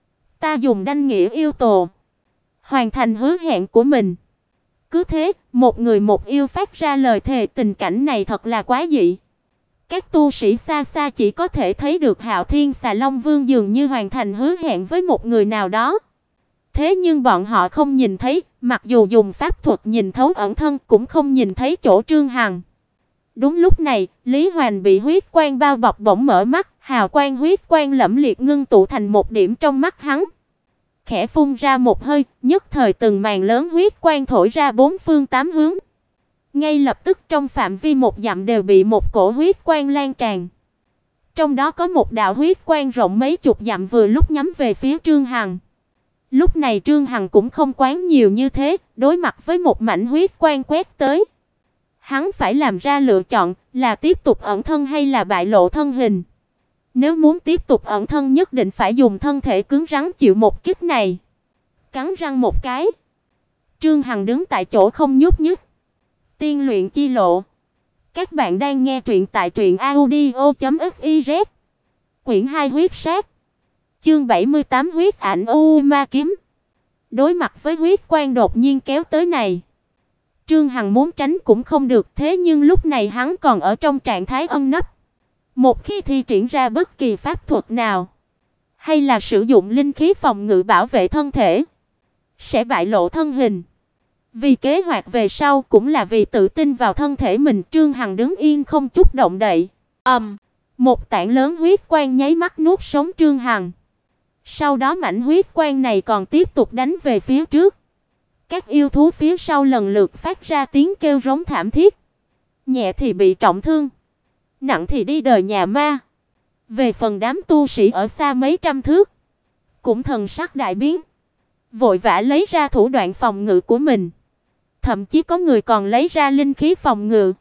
Ta dùng danh nghĩa yêu tổ, hoàn thành hứa hẹn của mình. Cứ thế, một người một yêu phát ra lời thề, tình cảnh này thật là quá dị. Các tu sĩ xa xa chỉ có thể thấy được Hạo Thiên Xà Long Vương dường như hoàn thành hứa hẹn với một người nào đó. Thế nhưng bọn họ không nhìn thấy, mặc dù dùng pháp thuật nhìn thấu ẩn thân cũng không nhìn thấy chỗ Trương Hằng. Đúng lúc này, Lý Hoành bị huyết quang bao bọc bỗng mở mắt, hào quang huyết quang lẫm liệt ngưng tụ thành một điểm trong mắt hắn. Khẽ phun ra một hơi, nhất thời từng màn lớn huyết quang thổi ra bốn phương tám hướng. Ngay lập tức trong phạm vi một dặm đều bị một cổ huyết quang lan tràn. Trong đó có một đạo huyết quang rộng mấy chục dặm vừa lúc nhắm về phía Trương Hằng. Lúc này Trương Hằng cũng không quán nhiều như thế, đối mặt với một mảnh huyết quang quét tới. Hắn phải làm ra lựa chọn, là tiếp tục ẩn thân hay là bại lộ thân hình. Nếu muốn tiếp tục ẩn thân nhất định phải dùng thân thể cứng rắn chịu một kích này. Cắn răng một cái, Trương Hằng đứng tại chỗ không nhúc nhích. Tiên luyện chi lộ. Các bạn đang nghe truyện tại truyệnaudio.fiz. Quyển 2 huyết sát. Chương 78 huyết ảnh u ma kiếm. Đối mặt với huyết quang đột nhiên kéo tới này, Trương Hằng muốn tránh cũng không được, thế nhưng lúc này hắn còn ở trong trạng thái ẩn nấp. Một khi thi triển ra bất kỳ pháp thuật nào, hay là sử dụng linh khí phòng ngự bảo vệ thân thể, sẽ bại lộ thân hình. Vì kế hoạch về sau cũng là vì tự tin vào thân thể mình, Trương Hằng đứng yên không chút động đậy. Một tảng lớn huyết quang nháy mắt nuốt sống Trương Hằng. Sau đó mảnh huyết quang này còn tiếp tục đánh về phía trước. Các yêu thú phía sau lần lượt phát ra tiếng kêu rống thảm thiết. Nhẹ thì bị trọng thương, nặng thì đi đời nhà ma. Về phần đám tu sĩ ở xa mấy trăm thước, cũng thần sắc đại biến, vội vã lấy ra thủ đoạn phòng ngự của mình. Thậm chí có người còn lấy ra linh khí phòng ngự.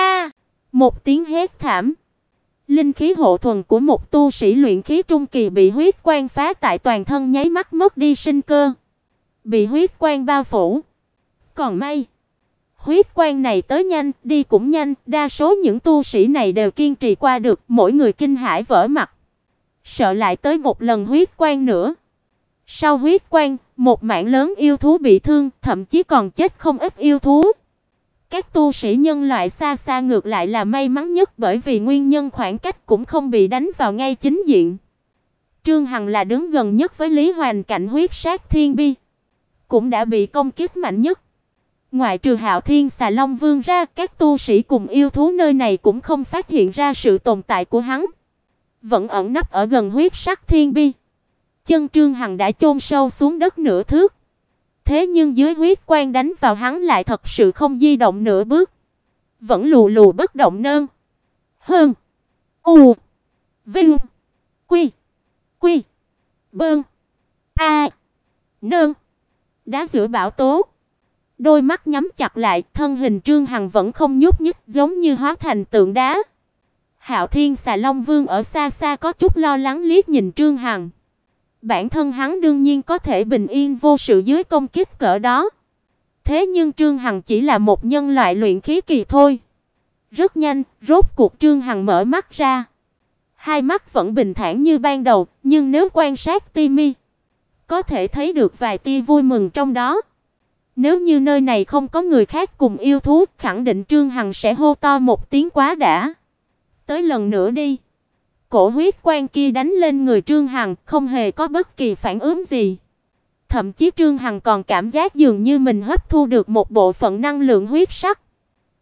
Một tiếng hét thảm. Linh khí hộ thuần của một tu sĩ luyện khí trung kỳ bị huyết quang phá tại toàn thân, nháy mắt mất đi sinh cơ, bị huyết quang bao phủ. Còn may, huyết quang này tới nhanh, đi cũng nhanh, đa số những tu sĩ này đều kiên trì qua được, mỗi người kinh hãi vỡ mặt, sợ lại tới một lần huyết quang nữa. Sau huyết quang, một mảng lớn yêu thú bị thương, thậm chí còn chết không ít yêu thú. Các tu sĩ nhân loại xa xa ngược lại là may mắn nhất, bởi vì nguyên nhân khoảng cách cũng không bị đánh vào ngay chính diện. Trương Hằng là đứng gần nhất với Lý Hoành cạnh huyết sát thiên bi, cũng đã bị công kích mạnh nhất. Ngoại trừ Hạo Thiên Xà Long Vương ra, các tu sĩ cùng yêu thú nơi này cũng không phát hiện ra sự tồn tại của hắn, vẫn ẩn nấp ở gần huyết sắc thiên bi. Chân Trương Hằng đã chôn sâu xuống đất nửa thước. Thế nhưng dưới huyết quang đánh vào hắn lại thật sự không di động nửa bước, vẫn lù lù bất động nơn. Hơn. U. Vinh. Quy. Quy. Bơn. A. Nơn. Đá giữa bão tố. Đôi mắt nhắm chặt lại, thân hình Trương Hằng vẫn không nhúc nhích, giống như hóa thành tượng đá. Hạo Thiên Xà Long Vương ở xa xa có chút lo lắng liếc nhìn Trương Hằng. Bản thân hắn đương nhiên có thể bình yên vô sự dưới công kích cỡ đó. Thế nhưng Trương Hằng chỉ là một nhân loại luyện khí kỳ thôi. Rất nhanh, rốt cuộc Trương Hằng mở mắt ra. Hai mắt vẫn bình thản như ban đầu, nhưng nếu quan sát ti mi, có thể thấy được vài tia vui mừng trong đó. Nếu như nơi này không có người khác cùng yêu thú, khẳng định Trương Hằng sẽ hô to một tiếng quá đã. Tới lần nữa đi. Cổ huyết quang kia đánh lên người Trương Hằng, không hề có bất kỳ phản ứng gì. Thậm chí Trương Hằng còn cảm giác dường như mình hấp thu được một bộ phận năng lượng huyết sắc.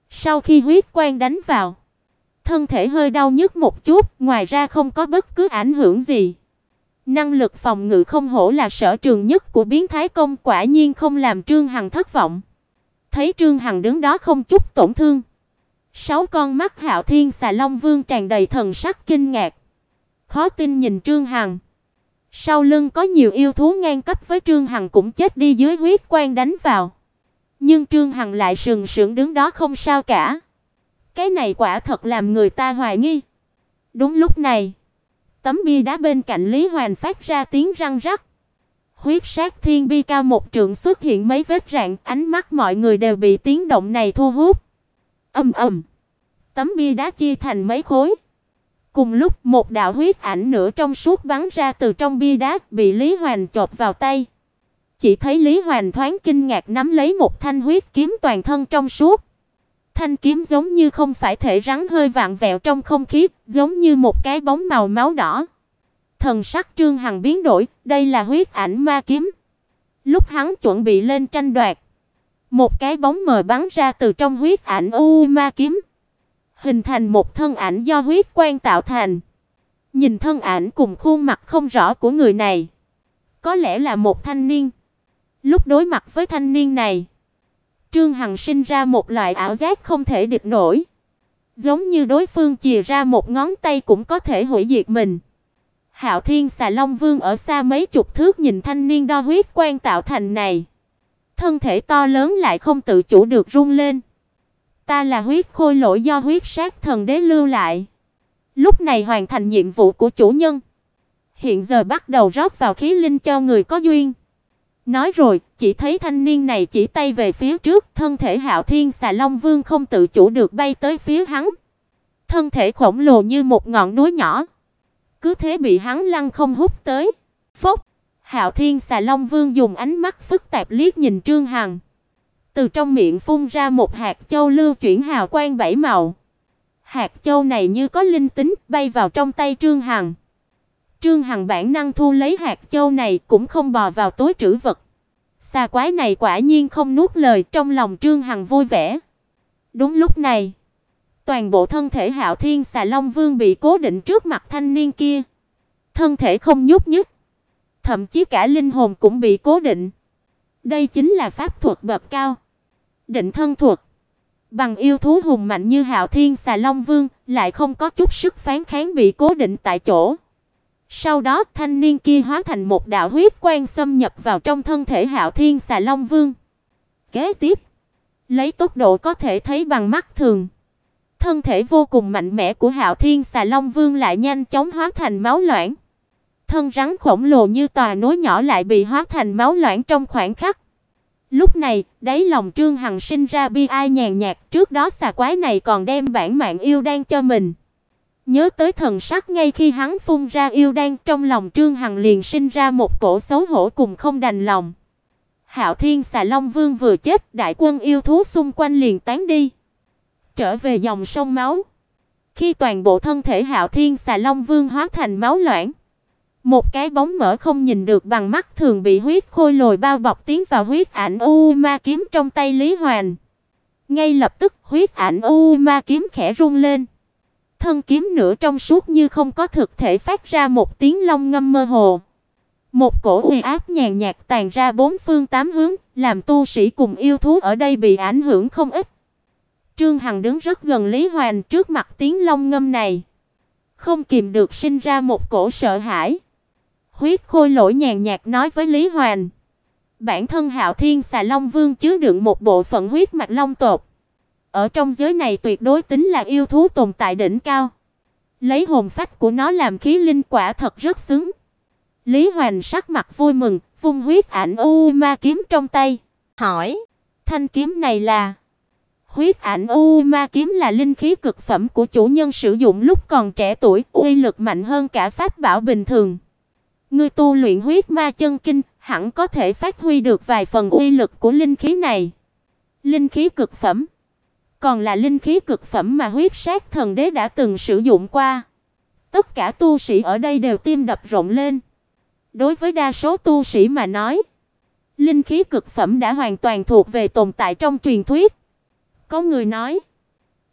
Sau khi huyết quang đánh vào, thân thể hơi đau nhức một chút, ngoài ra không có bất cứ ảnh hưởng gì. Năng lực phòng ngự không hổ là sở trường nhất của biến thái công, quả nhiên không làm Trương Hằng thất vọng. Thấy Trương Hằng đứng đó không chút tổn thương, 6 con mắt Hạo Thiên Xà Long Vương tràn đầy thần sắc kinh ngạc, khó tin nhìn Trương Hằng. Sau lưng có nhiều yêu thú ngang cấp với Trương Hằng cũng chết đi dưới huyết quang đánh vào. Nhưng Trương Hằng lại sừng sững đứng đó không sao cả. Cái này quả thật làm người ta hoài nghi. Đúng lúc này, tấm bia đá bên cạnh Lý Hoành phát ra tiếng răng rắc. Huyết sát thiên bi cao một trượng xuất hiện mấy vết rạn, ánh mắt mọi người đều bị tiếng động này thu hút. Ầm ầm, tấm bia đá chia thành mấy khối. Cùng lúc, một đạo huyết ảnh nửa trong suốt bắn ra từ trong bia đá, bị Lý Hoành chộp vào tay. Chỉ thấy Lý Hoành thoáng kinh ngạc nắm lấy một thanh huyết kiếm toàn thân trong suốt. Thanh kiếm giống như không phải thể rắn hơi vặn vẹo trong không khí, giống như một cái bóng màu máu đỏ. Thần sắc Trương Hằng biến đổi, đây là huyết ảnh ma kiếm. Lúc hắn chuẩn bị lên tranh đoạt, một cái bóng mờ bắn ra từ trong huyết ảnh ma kiếm, hình thành một thân ảnh do huyết quang tạo thành. Nhìn thân ảnh cùng khuôn mặt không rõ của người này, có lẽ là một thanh niên. Lúc đối mặt với thanh niên này, Trương Hằng sinh ra một loại ảo giác không thể địch nổi, giống như đối phương chìa ra một ngón tay cũng có thể hủy diệt mình. Hạo Thiên Xà Long Vương ở xa mấy chục thước nhìn thanh niên đo huyết quang tạo thành này, thân thể to lớn lại không tự chủ được run lên. Ta là huyết khôi lỗi do huyết sát thần đế lưu lại, lúc này hoàn thành nhiệm vụ của chủ nhân, hiện giờ bắt đầu rót vào khí linh cho người có duyên. Nói rồi, chỉ thấy thanh niên này chỉ tay về phía trước, thân thể Hạo Thiên Xà Long Vương không tự chủ được bay tới phía hắn. Thân thể khổng lồ như một ngọn núi nhỏ, cứ thế bị hắn lăng không hút tới. Phốc, Hạo Thiên Xà Long Vương dùng ánh mắt phức tạp liếc nhìn Trương Hằng. Từ trong miệng phun ra một hạt châu lưu chuyển hào quang 7 màu. Hạt châu này như có linh tính, bay vào trong tay Trương Hằng. Trương Hằng bản năng thu lấy hạt châu này, cũng không bò vào túi trữ vật. Xà quái này quả nhiên không nuốt lời, trong lòng Trương Hằng vui vẻ. Đúng lúc này, toàn bộ thân thể Hạo Thiên Xà Long Vương bị cố định trước mặt thanh niên kia. Thân thể không nhúc nhích, thậm chí cả linh hồn cũng bị cố định. Đây chính là pháp thuật bậc cao, định thân thuật. Bằng yêu thú hùng mạnh như Hạo Thiên Xà Long Vương, lại không có chút sức phản kháng, bị cố định tại chỗ. Sau đó, thanh niên kia hóa thành một đạo huyết quang xâm nhập vào trong thân thể Hạo Thiên Xà Long Vương. Kế tiếp, lấy tốc độ có thể thấy bằng mắt thường, thân thể vô cùng mạnh mẽ của Hạo Thiên Xà Long Vương lại nhanh chóng hóa thành máu loãng. Thân rắn khổng lồ như tòa núi nhỏ lại bị hóa thành máu loãng trong khoảnh khắc. Lúc này, đáy lòng Trương Hằng sinh ra bi ai nhàn nhạt, trước đó xà quái này còn đem bản mạng yêu đan cho mình. Nhớ tới thần sắc ngay khi hắn phun ra yêu đan, trong lòng Trương Hằng liền sinh ra một cổ xấu hổ cùng không đành lòng. Hạo Thiên Xà Long Vương vừa chết, đại quân yêu thú xung quanh liền tán đi, trở về dòng sông máu. Khi toàn bộ thân thể Hạo Thiên Xà Long Vương hóa thành máu loãng, một cái bóng mỡ không nhìn được bằng mắt thường bị huyết khôi lồi bao bọc tiến vào huyết ảnh ma kiếm trong tay Lý Hoành. Ngay lập tức, huyết ảnh ma kiếm khẽ rung lên. Thân kiếm nửa trong suốt như không có thực thể phát ra một tiếng long ngâm mơ hồ. Một cổ uy áp nhàn nhạt tàn ra bốn phương tám hướng, làm tu sĩ cùng yêu thú ở đây bị ảnh hưởng không ít. Trương Hằng đứng rất gần Lý Hoành, trước mặt tiếng long ngâm này, không kìm được sinh ra một cổ sợ hãi. Huyết khôi lỗi nhàn nhạt nói với Lý Hoành, bản thân Hạo Thiên Xà Long Vương chứa đựng một bộ phận huyết mạch long tộc. Ở trong giới này tuyệt đối tính là yêu thú tồn tại đỉnh cao. Lấy hồn phách của nó làm khí linh quả thật rất xứng. Lý Hoành sắc mặt vui mừng, vung huyết ảnh ma kiếm trong tay, hỏi, thanh kiếm này là? Huyết ảnh ma kiếm là linh khí cực phẩm của chủ nhân sử dụng lúc còn trẻ tuổi, uy lực mạnh hơn cả pháp bảo bình thường. Ngươi tu luyện huyết ma chân kinh, hẳn có thể phát huy được vài phần uy lực của linh khí này. Linh khí cực phẩm, còn là linh khí cực phẩm mà huyết sát thần đế đã từng sử dụng qua. Tất cả tu sĩ ở đây đều tim đập rộn lên. Đối với đa số tu sĩ mà nói, linh khí cực phẩm đã hoàn toàn thuộc về tồn tại trong truyền thuyết. Có người nói,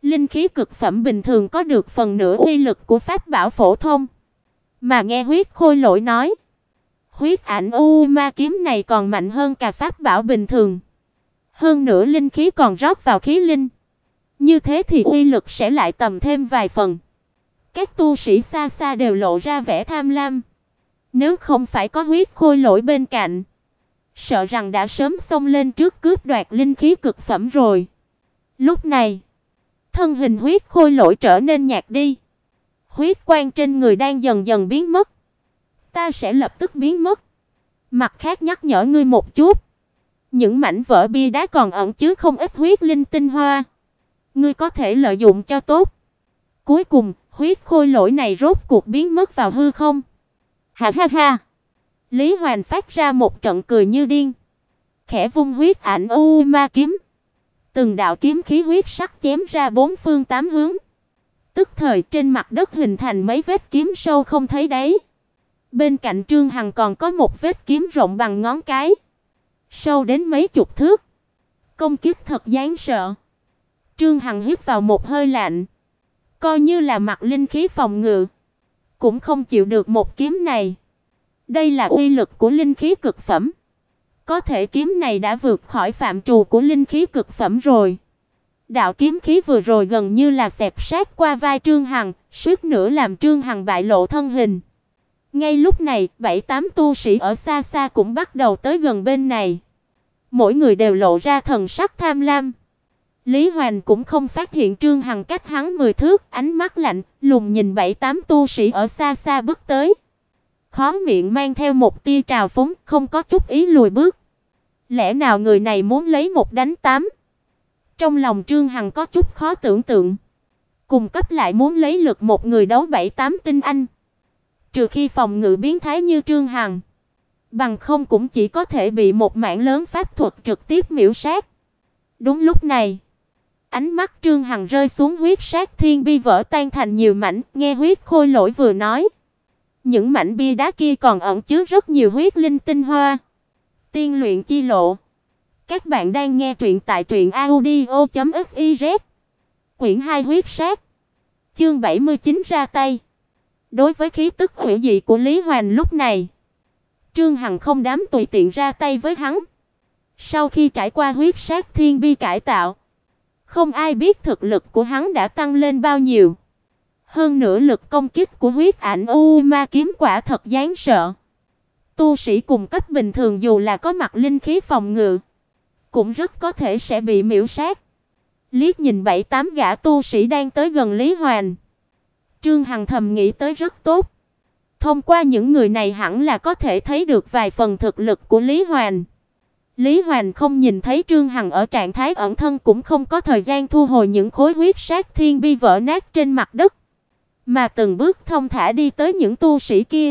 Linh khí cực phẩm bình thường có được phần nửa uy lực của pháp bảo phổ thông. Mà nghe Huyết Khôi Lỗi nói, Huyết Ảnh U Ma kiếm này còn mạnh hơn cả pháp bảo bình thường. Hơn nữa linh khí còn rót vào khí linh. Như thế thì uy lực sẽ lại tầm thêm vài phần. Các tu sĩ xa xa đều lộ ra vẻ tham lam. Nếu không phải có Huyết Khôi Lỗi bên cạnh, sợ rằng đã sớm xông lên trước cướp đoạt linh khí cực phẩm rồi. Lúc này, thân hình Huyết Khôi Lỗi trở nên nhạt đi. Huyết quang trên người đang dần dần biến mất. Ta sẽ lập tức biến mất. Mặt khác nhắc nhở ngươi một chút. Những mảnh vỡ bia đá còn ẩn chứa không ít huyết linh tinh hoa. Ngươi có thể lợi dụng cho tốt. Cuối cùng, Huyết Khôi Lỗi này rốt cuộc biến mất vào hư không. Ha ha ha. Lý Hoành phát ra một trận cười như điên. Khẽ vung Huyết Ảnh U Ma kiếm. Từng đạo kiếm khí huyết sắc chém ra bốn phương tám hướng. Tức thời trên mặt đất hình thành mấy vết kiếm sâu không thấy đáy. Bên cạnh Trương Hằng còn có một vết kiếm rộng bằng ngón cái, sâu đến mấy chục thước. Công kích thật đáng sợ. Trương Hằng hít vào một hơi lạnh, coi như là mặc linh khí phòng ngự, cũng không chịu được một kiếm này. Đây là uy lực của linh khí cực phẩm. Có thể kiếm này đã vượt khỏi phạm trù của linh khí cực phẩm rồi. Đạo kiếm khí vừa rồi gần như là xẹt sát qua vai Trương Hằng, suýt nữa làm Trương Hằng bại lộ thân hình. Ngay lúc này, 7-8 tu sĩ ở xa xa cũng bắt đầu tới gần bên này. Mỗi người đều lộ ra thần sắc tham lam. Lý Hoành cũng không phát hiện Trương Hằng cách hắn 10 thước, ánh mắt lạnh lùng nhìn 7-8 tu sĩ ở xa xa bước tới. Khóe miệng mang theo một tia trào phúng, không có chút ý lùi bước. Lẽ nào người này muốn lấy một đánh 8? Trong lòng Trương Hằng có chút khó tưởng tượng. Cùng cấp lại muốn lấy lực một người đấu 7-8 tinh anh. Trừ khi phòng ngự biến thái như Trương Hằng, bằng không cũng chỉ có thể bị một mảng lớn pháp thuật trực tiếp miểu sát. Đúng lúc này, ánh mắt Trương Hằng rơi xuống huyết sát thiên bi vỡ tan thành nhiều mảnh, nghe Huyết Khôi Lỗi vừa nói, những mảnh bia đá kia còn ẩn chứa rất nhiều huyết linh tinh hoa. Tiên luyện chi lộ. Các bạn đang nghe truyện tại truyệnaudio.fiz. Quyển 2 huyết sát. Chương 79 ra tay. Đối với khí tức hủy dị của Lý Hoành lúc này, Trương Hằng không dám tùy tiện ra tay với hắn. Sau khi trải qua huyết sát thiên bi cải tạo, không ai biết thực lực của hắn đã tăng lên bao nhiêu. Hơn nữa lực công kích của Huyết Ảnh U Ma kiếm quả thật đáng sợ. Tu sĩ cùng cấp bình thường dù là có mặt linh khí phòng ngự, cũng rất có thể sẽ bị miểu sát. Liếc nhìn 7-8 gã tu sĩ đang tới gần Lý Hoành, Trương Hằng thầm nghĩ tới rất tốt. Thông qua những người này hẳn là có thể thấy được vài phần thực lực của Lý Hoành. Lý Hoành không nhìn thấy Trương Hằng ở trạng thái ẩn thân, cũng không có thời gian thu hồi những khối huyết sát thiên bi vỡ nát trên mặt đất, mà từng bước thông thả đi tới những tu sĩ kia.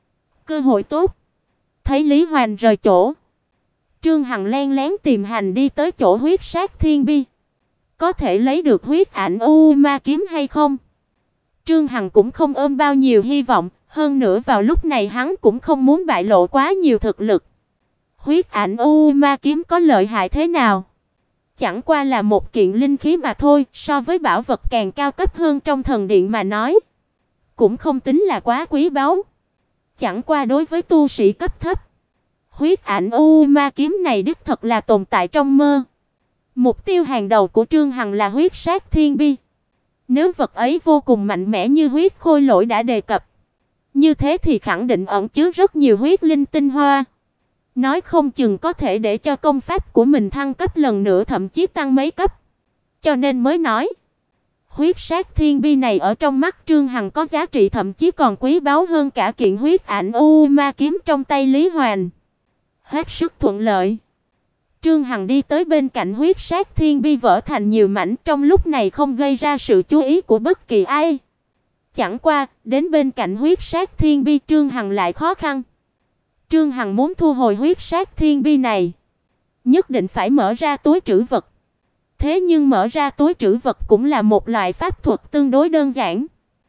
Cơ hội tốt. Thấy Lý Hoành rời chỗ, Trương Hằng len lén tìm hành đi tới chỗ huyết sát thiên bi. Có thể lấy được Huyết Ảnh U Ma kiếm hay không? Trương Hằng cũng không ôm bao nhiêu hy vọng, hơn nữa vào lúc này hắn cũng không muốn bại lộ quá nhiều thực lực. Huyết Ảnh U Ma kiếm có lợi hại thế nào? Chẳng qua là một kiện linh khí mà thôi, so với bảo vật càng cao cấp hơn trong thần điện mà nói, cũng không tính là quá quý báu. Chẳng qua đối với tu sĩ cấp thấp, Huyết Ảnh U Ma kiếm này đích thật là tồn tại trong mơ. Mục tiêu hàng đầu của Trương Hằng là huyết sát thiên bi. Nếu vật ấy vô cùng mạnh mẽ như Huyết Khôi Lỗi đã đề cập, như thế thì khẳng định ẩn chứa rất nhiều huyết linh tinh hoa. Nói không chừng có thể để cho công pháp của mình thăng cấp lần nữa, thậm chí tăng mấy cấp. Cho nên mới nói, huyết sát thiên bi này ở trong mắt Trương Hằng có giá trị, thậm chí còn quý báu hơn cả kiện Huyết Ảnh U Ma kiếm trong tay Lý Hoành. Hết sức thuận lợi, Trương Hằng đi tới bên cạnh huyết sát thiên bi vỡ thành nhiều mảnh, trong lúc này không gây ra sự chú ý của bất kỳ ai. Chẳng qua, đến bên cạnh huyết sát thiên bi Trương Hằng lại khó khăn. Trương Hằng muốn thu hồi huyết sát thiên bi này, nhất định phải mở ra túi trữ vật. Thế nhưng mở ra túi trữ vật cũng là một loại pháp thuật tương đối đơn giản,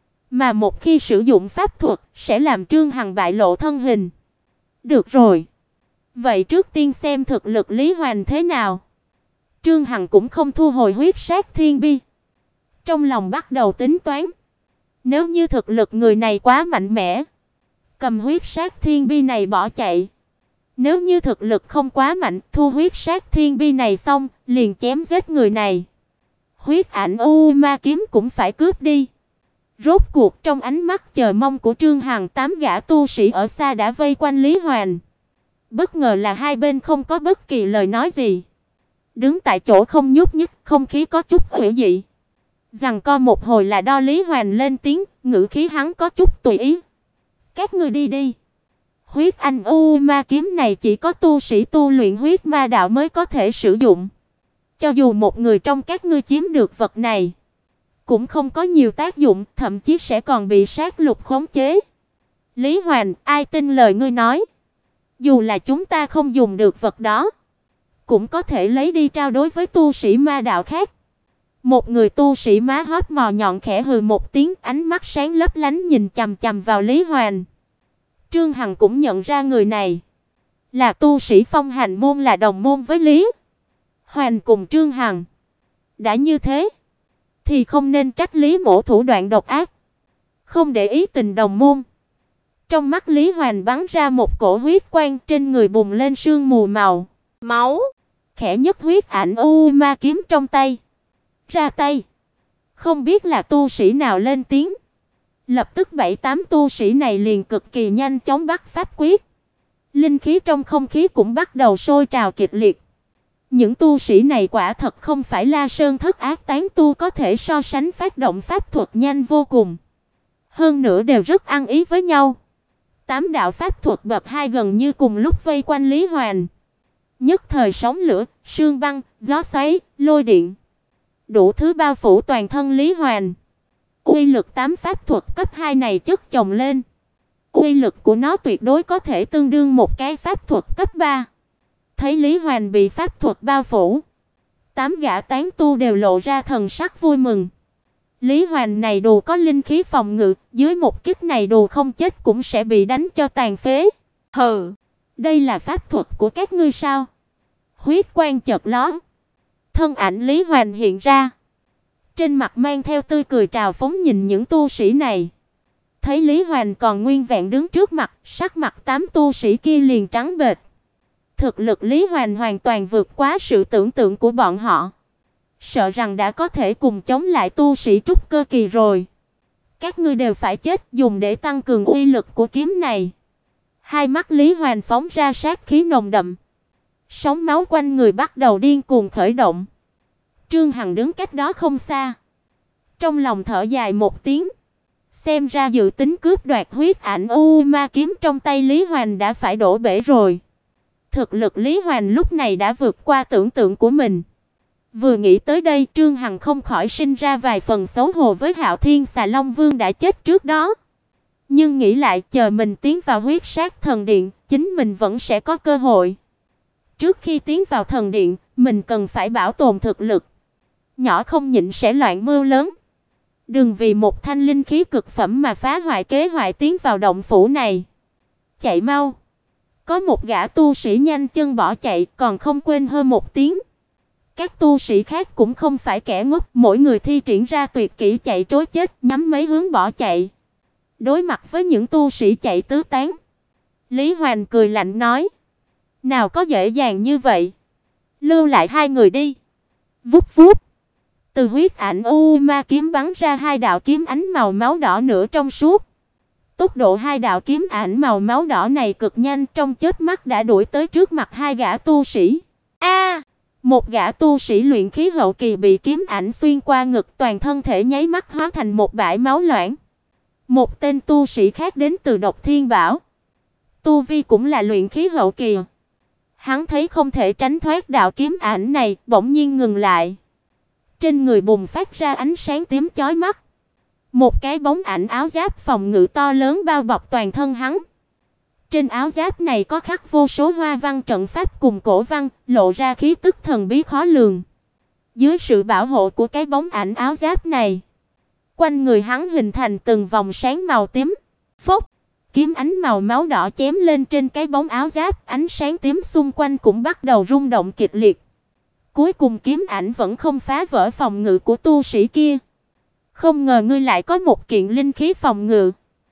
mà một khi sử dụng pháp thuật sẽ làm Trương Hằng bại lộ thân hình. Được rồi, vậy trước tiên xem thực lực Lý Hoành thế nào. Trương Hằng cũng không thu hồi huyết sát thiên bi, Trong lòng bắt đầu tính toán, nếu như thực lực người này quá mạnh mẽ, cầm huyết sát thiên bi này bỏ chạy. Nếu như thực lực không quá mạnh, thu huyết sát thiên bi này xong, liền chém giết người này. Huyết ảnh u ma kiếm cũng phải cướp đi. Rốt cuộc trong ánh mắt chờ mong của Trương Hằng, 8 gã tu sĩ ở xa đã vây quanh Lý Hoành. Bất ngờ là hai bên không có bất kỳ lời nói gì, đứng tại chỗ không nhúc nhích, không khí có chút hủy dị. Giằng co một hồi là đo Lý Hoành lên tiếng, ngữ khí hắn có chút tùy ý. Các ngươi đi đi. Huyết anh u ma kiếm này chỉ có tu sĩ tu luyện huyết ma đạo mới có thể sử dụng. Cho dù một người trong các ngươi chiếm được vật này, cũng không có nhiều tác dụng, thậm chí sẽ còn bị sát lục khống chế. Lý Hoành, ai tin lời ngươi nói? Dù là chúng ta không dùng được vật đó, cũng có thể lấy đi trao đối với tu sĩ ma đạo khác. Một người tu sĩ má hóp mò nhọn khẽ hừ một tiếng, ánh mắt sáng lấp lánh nhìn chằm chằm vào Lý Hoành. Trương Hằng cũng nhận ra người này là tu sĩ Phong Hành môn, là đồng môn với Lý Hoành cùng Trương Hằng. Đã như thế thì không nên trách Lý Mỗ thủ đoạn độc ác, không để ý tình đồng môn. Trong mắt Lý Hoành bắn ra một cổ huyết quang, trên người bùng lên sương mù màu máu, khẽ nhấc huyết ảnh u ma kiếm trong tay, ra tay. Không biết là tu sĩ nào lên tiếng, lập tức 7-8 tu sĩ này liền cực kỳ nhanh chóng bắt pháp quyết. Linh khí trong không khí cũng bắt đầu sôi trào kịch liệt. Những tu sĩ này quả thật không phải La Sơn thất ác tán tu có thể so sánh, phát động pháp thuật nhanh vô cùng. Hơn nữa đều rất ăn ý với nhau. 8 đạo pháp thuật bậc 2 gần như cùng lúc vây quanh Lý Hoành. Nhất thời sóng lửa, sương băng, gió xoáy, lôi điện, đủ thứ bao phủ toàn thân Lý Hoành. Uy lực 8 pháp thuật cấp 2 này chất chồng lên, uy lực của nó tuyệt đối có thể tương đương một cái pháp thuật cấp 3. Thấy Lý Hoành bị pháp thuật bao phủ, 8 gã tán tu đều lộ ra thần sắc vui mừng. Lý Hoành này đồ có linh khí phòng ngự, dưới một kích này đồ không chết cũng sẽ bị đánh cho tàn phế. Hừ, đây là pháp thuật của các ngươi sao? Huyết quang chợt lóe, thân ảnh Lý Hoành hiện ra, trên mặt mang theo tươi cười trào phúng nhìn những tu sĩ này. Thấy Lý Hoành còn nguyên vẹn đứng trước mặt, sắc mặt 8 tu sĩ kia liền trắng bệch. Thực lực Lý Hoành hoàn toàn vượt quá sự tưởng tượng của bọn họ, sợ rằng đã có thể cùng chống lại tu sĩ trúc cơ kỳ rồi. Các ngươi đều phải chết, dùng để tăng cường uy lực của kiếm này. Hai mắt Lý Hoành phóng ra sát khí nồng đậm, sóng máu quanh người bắt đầu điên cuồng khởi động. Trương Hằng đứng cách đó không xa, trong lòng thở dài một tiếng, xem ra dự tính cướp đoạt huyết ảnh u ma kiếm trong tay Lý Hoành đã phải đổ bể rồi. Thực lực Lý Hoành lúc này đã vượt qua tưởng tượng của mình. Vừa nghĩ tới đây, Trương Hằng không khỏi sinh ra vài phần xấu hổ với Hạo Thiên Xà Long Vương đã chết trước đó. Nhưng nghĩ lại, chờ mình tiến vào huyết sát thần điện, chính mình vẫn sẽ có cơ hội. Trước khi tiến vào thần điện, mình cần phải bảo tồn thực lực. Nhỏ không nhịn sẽ loạn mưu lớn. Đừng vì một thanh linh khí cực phẩm mà phá hoại kế hoạch tiến vào động phủ này. Chạy mau. Có một gã tu sĩ nhanh chân bỏ chạy, còn không quên hô một tiếng. Các tu sĩ khác cũng không phải kẻ ngốc, mỗi người thi triển ra tuyệt kỹ chạy trối chết, nhắm mấy hướng bỏ chạy. Đối mặt với những tu sĩ chạy tứ tán, Lý Hoành cười lạnh nói: "Nào có dễ dàng như vậy, lưu lại hai người đi." Vút vút, từ huyết ảnh u ma kiếm bắn ra hai đạo kiếm ánh màu máu đỏ nửa trong suốt. Tốc độ hai đạo kiếm ảnh màu máu đỏ này cực nhanh, trong chớp mắt đã đuổi tới trước mặt hai gã tu sĩ. Một gã tu sĩ luyện khí hậu kỳ bị kiếm ảnh xuyên qua ngực, toàn thân thể nháy mắt hóa thành một bãi máu loãng. Một tên tu sĩ khác đến từ Độc Thiên Bảo, tu vi cũng là luyện khí hậu kỳ. Hắn thấy không thể tránh thoát đạo kiếm ảnh này, bỗng nhiên ngừng lại. Trên người bùng phát ra ánh sáng tím chói mắt. Một cái bóng ảnh áo giáp phòng ngự to lớn bao bọc toàn thân hắn. Trên áo giáp này có khắc vô số hoa văn trận pháp cùng cổ văn, lộ ra khí tức thần bí khó lường. Dưới sự bảo hộ của cái bóng ảnh áo giáp này, quanh người hắn hình thành từng vòng sáng màu tím. Phốc, kiếm ánh màu máu đỏ chém lên trên cái bóng áo giáp, ánh sáng tím xung quanh cũng bắt đầu rung động kịch liệt. Cuối cùng kiếm ảnh vẫn không phá vỡ phòng ngự của tu sĩ kia, Không ngờ ngươi lại có một kiện linh khí phòng ngự.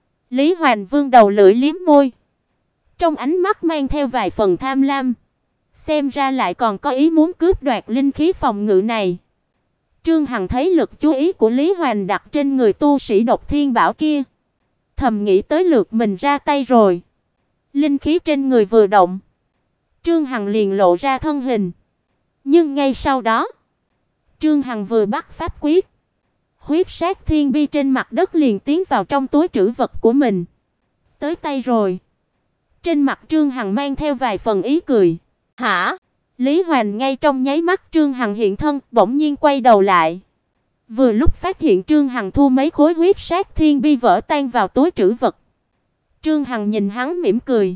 Lý Hoành Vương đầu lưỡi liếm môi, trong ánh mắt mang theo vài phần tham lam, xem ra lại còn có ý muốn cướp đoạt linh khí phòng ngự này. Trương Hằng thấy lực chú ý của Lý Hoành đặt trên người tu sĩ Độc Thiên Bảo kia, thầm nghĩ tới lượt mình ra tay rồi. Linh khí trên người vừa động, Trương Hằng liền lộ ra thân hình. Nhưng ngay sau đó, Trương Hằng vừa bắt pháp quyết, huyết sát thiên bi trên mặt đất liền tiến vào trong túi trữ vật của mình. Tới tay rồi. Trên mặt Trương Hằng mang theo vài phần ý cười. Hả? Lý Hoành ngay trong nháy mắt Trương Hằng hiện thân, bỗng nhiên quay đầu lại. Vừa lúc phát hiện Trương Hằng thu mấy khối huyết sát thiên bi vỡ tan vào túi trữ vật. Trương Hằng nhìn hắn mỉm cười.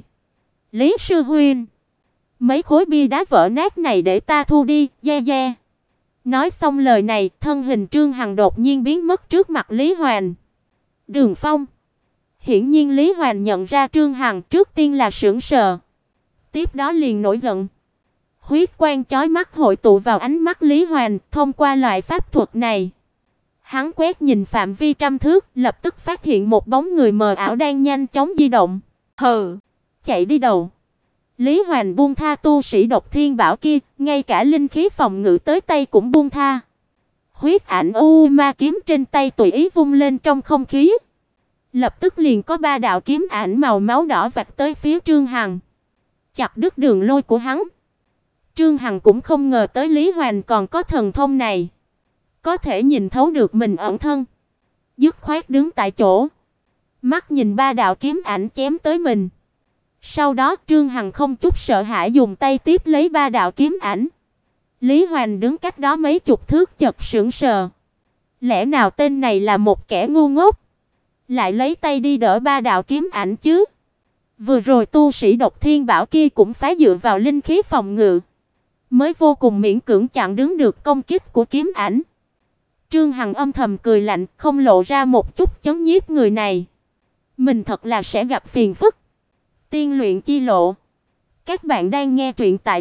Lý sư huynh, mấy khối bia đá vỡ nát này để ta thu đi, yeah. Nói xong lời này, thân hình Trương Hằng đột nhiên biến mất trước mặt Lý Hoành. Đường Phong. Hiển nhiên Lý Hoành nhận ra Trương Hằng, trước tiên là sững sờ, tiếp đó liền nổi giận. Huyết quang chói mắt hội tụ vào ánh mắt Lý Hoành, thông qua loại pháp thuật này, hắn quét nhìn phạm vi trăm thước, lập tức phát hiện một bóng người mờ ảo đang nhanh chóng di động. Hừ, chạy đi đâu? Lý Hoành buông tha tu sĩ Độc Thiên Bảo kia, ngay cả linh khí phòng ngự tới tay cũng buông tha. Huyết ảnh u ma kiếm trên tay tùy ý vung lên trong không khí. Lập tức liền có ba đạo kiếm ảnh màu máu đỏ vạch tới phía Trương Hằng, chặt đứt đường lôi của hắn. Trương Hằng cũng không ngờ tới Lý Hoành còn có thần thông này, có thể nhìn thấu được mình ẩn thân. Dứt khoát đứng tại chỗ, mắt nhìn ba đạo kiếm ảnh chém tới mình. Sau đó Trương Hằng không chút sợ hãi dùng tay tiếp lấy ba đạo kiếm ảnh. Lý Hoành đứng cách đó mấy chục thước chợt sững sờ. Lẽ nào tên này là một kẻ ngu ngốc, lại lấy tay đi đỡ ba đạo kiếm ảnh chứ? Vừa rồi tu sĩ Độc Thiên Bảo kia cũng phải dựa vào linh khí phòng ngự, mới vô cùng miễn cưỡng chặn đứng được công kích của kiếm ảnh. Trương Hằng âm thầm cười lạnh, không lộ ra một chút chấn nhiếp người này. Mình thật là sẽ gặp phiền phức. Tiên luyện chi lộ. Các bạn đang nghe truyện tại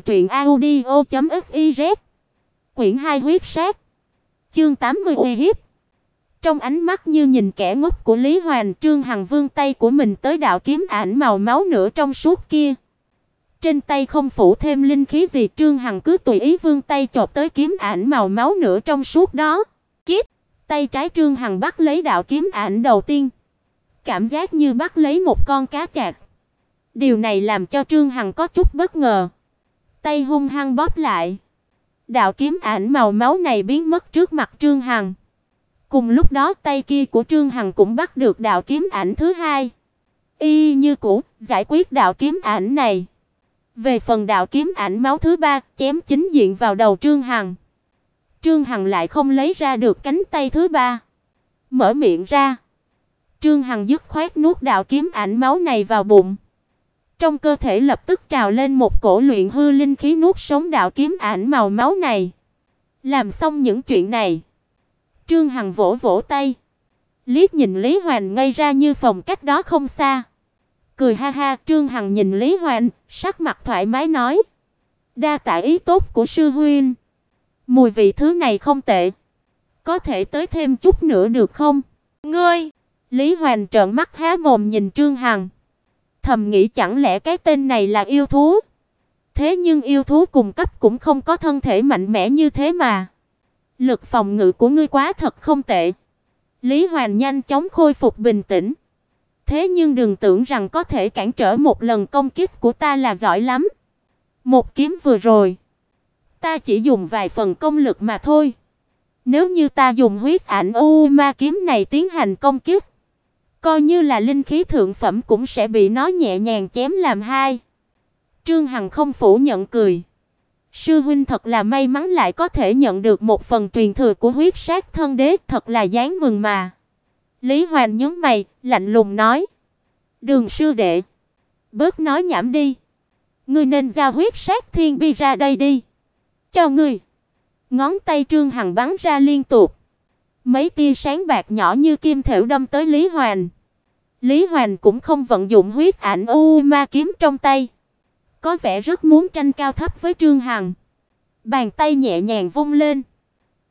truyệnaudio.fiz. Quyển 2 huyết sát. Chương 80 uy hiếp. Trong ánh mắt như nhìn kẻ ngốc của Lý Hoành, Trương Hằng vươn tay của mình tới đạo kiếm ảnh màu máu nửa trong suốt kia. Trên tay không phủ thêm linh khí gì, Trương Hằng cứ tùy ý vươn tay chộp tới kiếm ảnh màu máu nửa trong suốt đó. Kít, tay trái Trương Hằng bắt lấy đạo kiếm ảnh đầu tiên. Cảm giác như bắt lấy một con cá chạch. Điều này làm cho Trương Hằng có chút bất ngờ. Tay hung hăng bóp lại. Đạo kiếm ảnh màu máu này biến mất trước mặt Trương Hằng. Cùng lúc đó tay kia của Trương Hằng cũng bắt được đạo kiếm ảnh thứ hai. Y như cũ, giải quyết đạo kiếm ảnh này. Về phần đạo kiếm ảnh máu thứ ba, chém chính diện vào đầu Trương Hằng. Trương Hằng lại không lấy ra được cánh tay thứ ba. Mở miệng ra. Trương Hằng dứt khoát nuốt đạo kiếm ảnh máu này vào bụng. Trong cơ thể lập tức trào lên một cổ luyện hư linh khí nuốt sống đạo kiếm ảnh màu máu này. Làm xong những chuyện này, Trương Hằng vỗ vỗ tay, liếc nhìn Lý Hoành ngây ra như phòng cách đó không xa. Cười ha ha, Trương Hằng nhìn Lý Hoành, sắc mặt thoải mái nói: "Đa tạ ý tốt của sư huynh. Mùi vị thứ này không tệ. Có thể tới thêm chút nữa được không?" "Ngươi?" Lý Hoành trợn mắt há mồm nhìn Trương Hằng, thầm nghĩ chẳng lẽ cái tên này là yêu thú? Thế nhưng yêu thú cùng cấp cũng không có thân thể mạnh mẽ như thế mà. Lực phòng ngự của ngươi quá thật không tệ. Lý Hoành nhanh chóng khôi phục bình tĩnh. Thế nhưng đừng tưởng rằng có thể cản trở một lần công kích của ta là giỏi lắm. Một kiếm vừa rồi, ta chỉ dùng vài phần công lực mà thôi. Nếu như ta dùng huyết ảnh u ma kiếm này tiến hành công kích, coi như là linh khí thượng phẩm cũng sẽ bị nó nhẹ nhàng chém làm hai." Trương Hằng không phủ nhận cười. Sư huynh thật là may mắn lại có thể nhận được một phần truyền thừa của huyết sát thân đế, thật là đáng mừng mà. Lý Hoành nhướng mày, lạnh lùng nói: "Đường sư đệ, bớt nói nhảm đi. Ngươi nên giao huyết sát thiên bi ra đây đi. Cho ngươi." Ngón tay Trương Hằng bắn ra liên tục. Mấy tia sáng bạc nhỏ như kim thêu đâm tới Lý Hoành. Lý Hoành cũng không vận dụng huyết ảnh u ma kiếm trong tay, có vẻ rất muốn tranh cao thấp với Trương Hằng. Bàn tay nhẹ nhàng vung lên,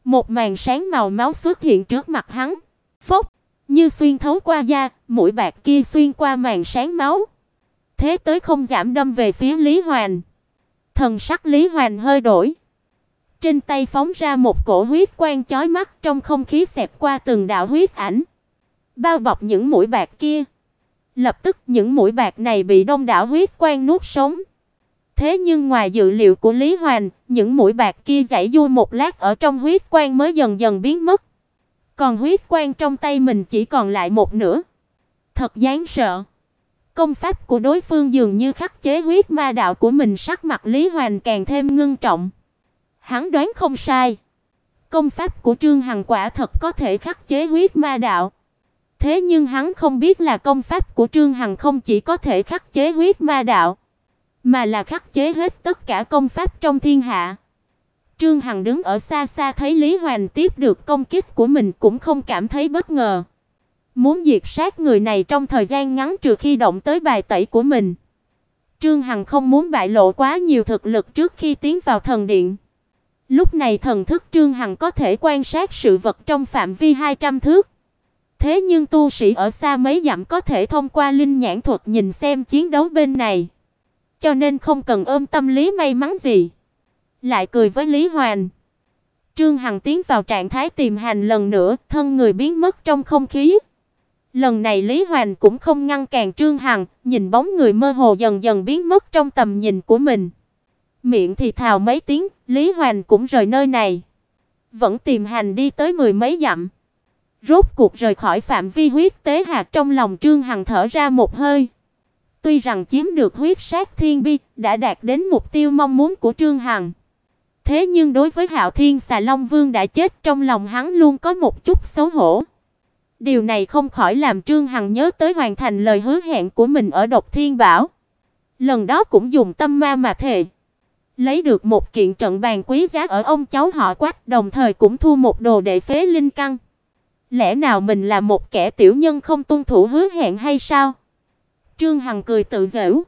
Một màn sáng màu máu xuất hiện trước mặt hắn. Phốc, như xuyên thấu qua da, mũi bạc kia xuyên qua màn sáng máu. Thế tới không giảm đâm về phía Lý Hoành. Thần sắc Lý Hoành hơi đổi. Trên tay phóng ra một cổ huyết quang chói mắt, trong không khí xẹt qua từng đạo huyết ảnh, bao bọc những mũi bạc kia. Lập tức những mũi bạc này bị đông đảo huyết quang nuốt sống. Thế nhưng ngoài dự liệu của Lý Hoành, những mũi bạc kia giãy giụa một lát ở trong huyết quang mới dần dần biến mất. Còn huyết quang trong tay mình chỉ còn lại một nửa. Thật đáng sợ. Công pháp của đối phương dường như khắc chế huyết ma đạo của mình, sắc mặt Lý Hoành càng thêm ngưng trọng. Hắn đoán không sai. Công pháp của Trương Hằng quả thật có thể khắc chế huyết ma đạo. Thế nhưng hắn không biết là công pháp của Trương Hằng không chỉ có thể khắc chế huyết ma đạo, mà là khắc chế hết tất cả công pháp trong thiên hạ. Trương Hằng đứng ở xa xa thấy Lý Hoành tiếp được công kích của mình cũng không cảm thấy bất ngờ. Muốn diệt sát người này trong thời gian ngắn trừ khi động tới bài tẩy của mình. Trương Hằng không muốn bại lộ quá nhiều thực lực trước khi tiến vào thần điện. Lúc này thần thức Trương Hằng có thể quan sát sự vật trong phạm vi 200 thước. Thế nhưng tu sĩ ở xa mấy dặm có thể thông qua linh nhãn thuật nhìn xem chiến đấu bên này. Cho nên không cần ôm tâm lý may mắn gì. Lại cười với Lý Hoành. Trương Hằng tiến vào trạng thái tìm hành lần nữa, thân người biến mất trong không khí. Lần này Lý Hoành cũng không ngăn cản Trương Hằng, nhìn bóng người mơ hồ dần dần biến mất trong tầm nhìn của mình. Miệng thì thào mấy tiếng, Lý Hoành cũng rời nơi này. Vẫn tìm hành đi tới mười mấy dặm. Rốt cuộc rời khỏi phạm vi huyết tế hạt, trong lòng Trương Hằng thở ra một hơi. Tuy rằng chiếm được huyết sát thiên bi, đã đạt đến mục tiêu mong muốn của Trương Hằng. Thế nhưng đối với Hạo Thiên Xà Long Vương đã chết, trong lòng hắn luôn có một chút xấu hổ. Điều này không khỏi làm Trương Hằng nhớ tới hoàn thành lời hứa hẹn của mình ở Độc Thiên Bảo. Lần đó cũng dùng tâm ma mà thề. Lấy được một kiện trận bàn quý giá ở ông cháu họ Quách, đồng thời cũng thu một đồ đệ phế linh căn. Lẽ nào mình là một kẻ tiểu nhân không tuân thủ hứa hẹn hay sao? Trương Hằng cười tự giễu.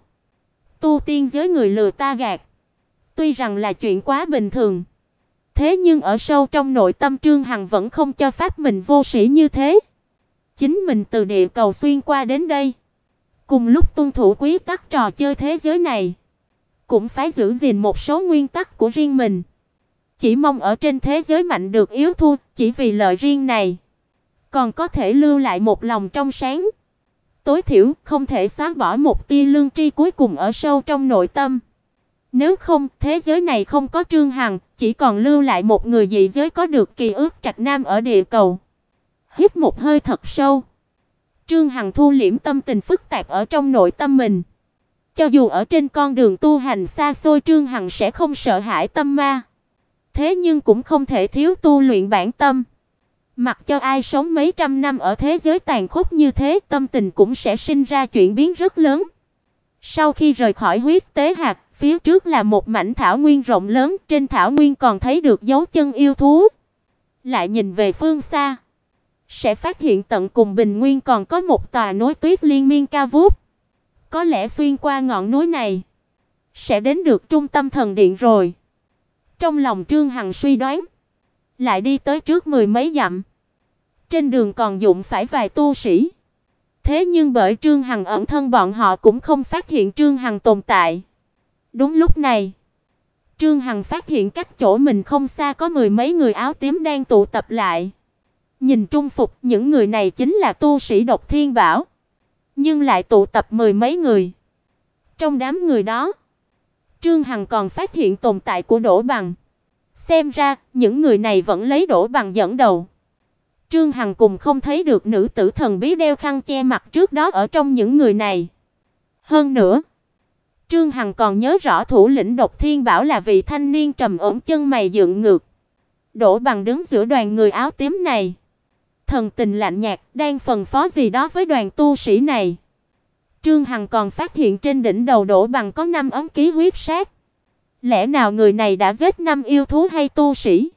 Tu tiên giới người lừa ta gạt. Tuy rằng là chuyện quá bình thường. Thế nhưng ở sâu trong nội tâm Trương Hằng vẫn không cho phép mình vô sĩ như thế. Chính mình từ địa cầu xuyên qua đến đây. Cùng lúc tuân thủ quy tắc trò chơi thế giới này. Cũng phải giữ gìn một số nguyên tắc của riêng mình. Chỉ mong ở trên thế giới mạnh được yếu thua, chỉ vì lợi riêng này. Còn có thể lưu lại một lòng trong sáng. Tối thiểu không thể xóa bỏ một tia lương tri cuối cùng ở sâu trong nội tâm. Nếu không, thế giới này không có Trương Hằng, chỉ còn lưu lại một người dị giới có được kỳ ước Trạch Nam ở địa cầu. Hít một hơi thật sâu. Trương Hằng thu liễm tâm tình phức tạp ở trong nội tâm mình. Cho dù ở trên con đường tu hành xa xôi, Trương Hằng sẽ không sợ hãi tâm ma. Thế nhưng cũng không thể thiếu tu luyện bản tâm. Mặc cho ai sống mấy trăm năm ở thế giới tàn khốc như thế, tâm tình cũng sẽ sinh ra chuyển biến rất lớn. Sau khi rời khỏi huyết tế hạt, phía trước là một mảnh thảo nguyên rộng lớn, trên thảo nguyên còn thấy được dấu chân yêu thú. Lại nhìn về phương xa, sẽ phát hiện tận cùng bình nguyên còn có một tòa núi tuyết liên miên cao vút. Có lẽ xuyên qua ngọn núi này, sẽ đến được trung tâm thần điện rồi. Trong lòng Trương Hằng suy đoán, lại đi tới trước mười mấy dặm. Trên đường còn đụng phải vài tu sĩ. Thế nhưng bởi Trương Hằng ẩn thân, bọn họ cũng không phát hiện Trương Hằng tồn tại. Đúng lúc này, Trương Hằng phát hiện cách chỗ mình không xa có mười mấy người áo tím đang tụ tập lại. Nhìn trung phục, những người này chính là tu sĩ Độc Thiên Bảo. Nhưng lại tụ tập mười mấy người. Trong đám người đó, Trương Hằng còn phát hiện tồn tại của Đỗ Bằng. Xem ra, những người này vẫn lấy Đỗ Bằng dẫn đầu. Trương Hằng cùng không thấy được nữ tử thần bí đeo khăn che mặt trước đó ở trong những người này. Hơn nữa, Trương Hằng còn nhớ rõ thủ lĩnh Độc Thiên Bảo là vị thanh niên trầm ổn chân mày dựng ngược. Đỗ Bằng đứng giữa đoàn người áo tím này, thần tình lạnh nhạt, đang phân phó gì đó với đoàn tu sĩ này. Trương Hằng còn phát hiện trên đỉnh đầu Đỗ Bằng có 5 ấm ký huyết sát. Lẽ nào người này đã giết 5 yêu thú hay tu sĩ?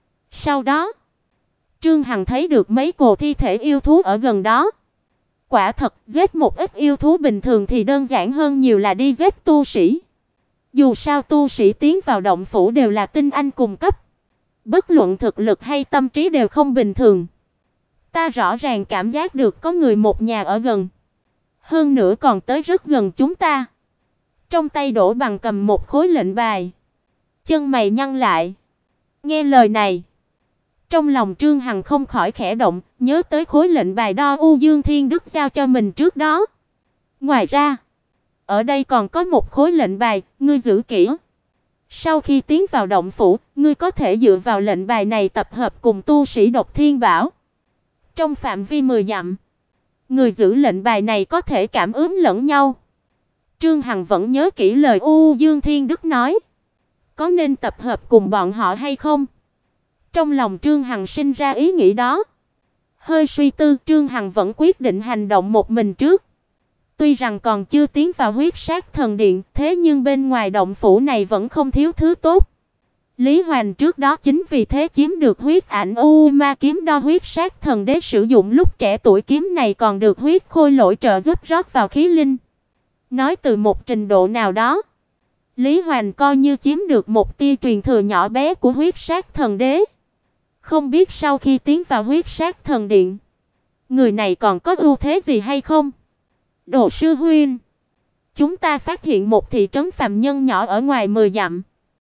Sau đó, Trương Hằng thấy được mấy cỗ thi thể yêu thú ở gần đó. Quả thật, giết một ít yêu thú bình thường thì đơn giản hơn nhiều là đi giết tu sĩ. Dù sao tu sĩ tiến vào động phủ đều là tinh anh cùng cấp. Bất luận thực lực hay tâm trí đều không bình thường. Ta rõ ràng cảm giác được có người một nhà ở gần. Hơn nữa còn tới rất gần chúng ta. Trong tay Đỗ Bằng cầm một khối lệnh bài. Chân mày nhăn lại. Nghe lời này, trong lòng Trương Hằng không khỏi khẽ động, nhớ tới khối lệnh bài đo U Dương Thiên Đức giao cho mình trước đó. Ngoài ra, ở đây còn có một khối lệnh bài, ngươi giữ kỹ. Sau khi tiến vào động phủ, ngươi có thể dựa vào lệnh bài này tập hợp cùng tu sĩ Độc Thiên Bảo. Trong phạm vi 10 dặm, người giữ lệnh bài này có thể cảm ứng lẫn nhau. Trương Hằng vẫn nhớ kỹ lời U Dương Thiên Đức nói. Có nên tập hợp cùng bọn họ hay không? Trong lòng Trương Hằng sinh ra ý nghĩ đó. Hơi suy tư, Trương Hằng vẫn quyết định hành động một mình trước. Tuy rằng còn chưa tiến vào Huyết Sát Thần Điện, thế nhưng bên ngoài động phủ này vẫn không thiếu thứ tốt. Lý Hoành trước đó chính vì thế chiếm được huyết ảnh U Ma kiếm đo Huyết Sát Thần Đế sử dụng lúc trẻ tuổi, kiếm này còn được huyết khôi lỗi trợ giúp rót vào khí linh. Nói từ một trình độ nào đó, Lý Hoành coi như chiếm được một tia truyền thừa nhỏ bé của Huyết Sát Thần Đế. Không biết sau khi tiến vào Huyết Sát Thần Điện, người này còn có ưu thế gì hay không? Đồ sư huynh, chúng ta phát hiện một thị trấn phàm nhân nhỏ ở ngoài 10 dặm.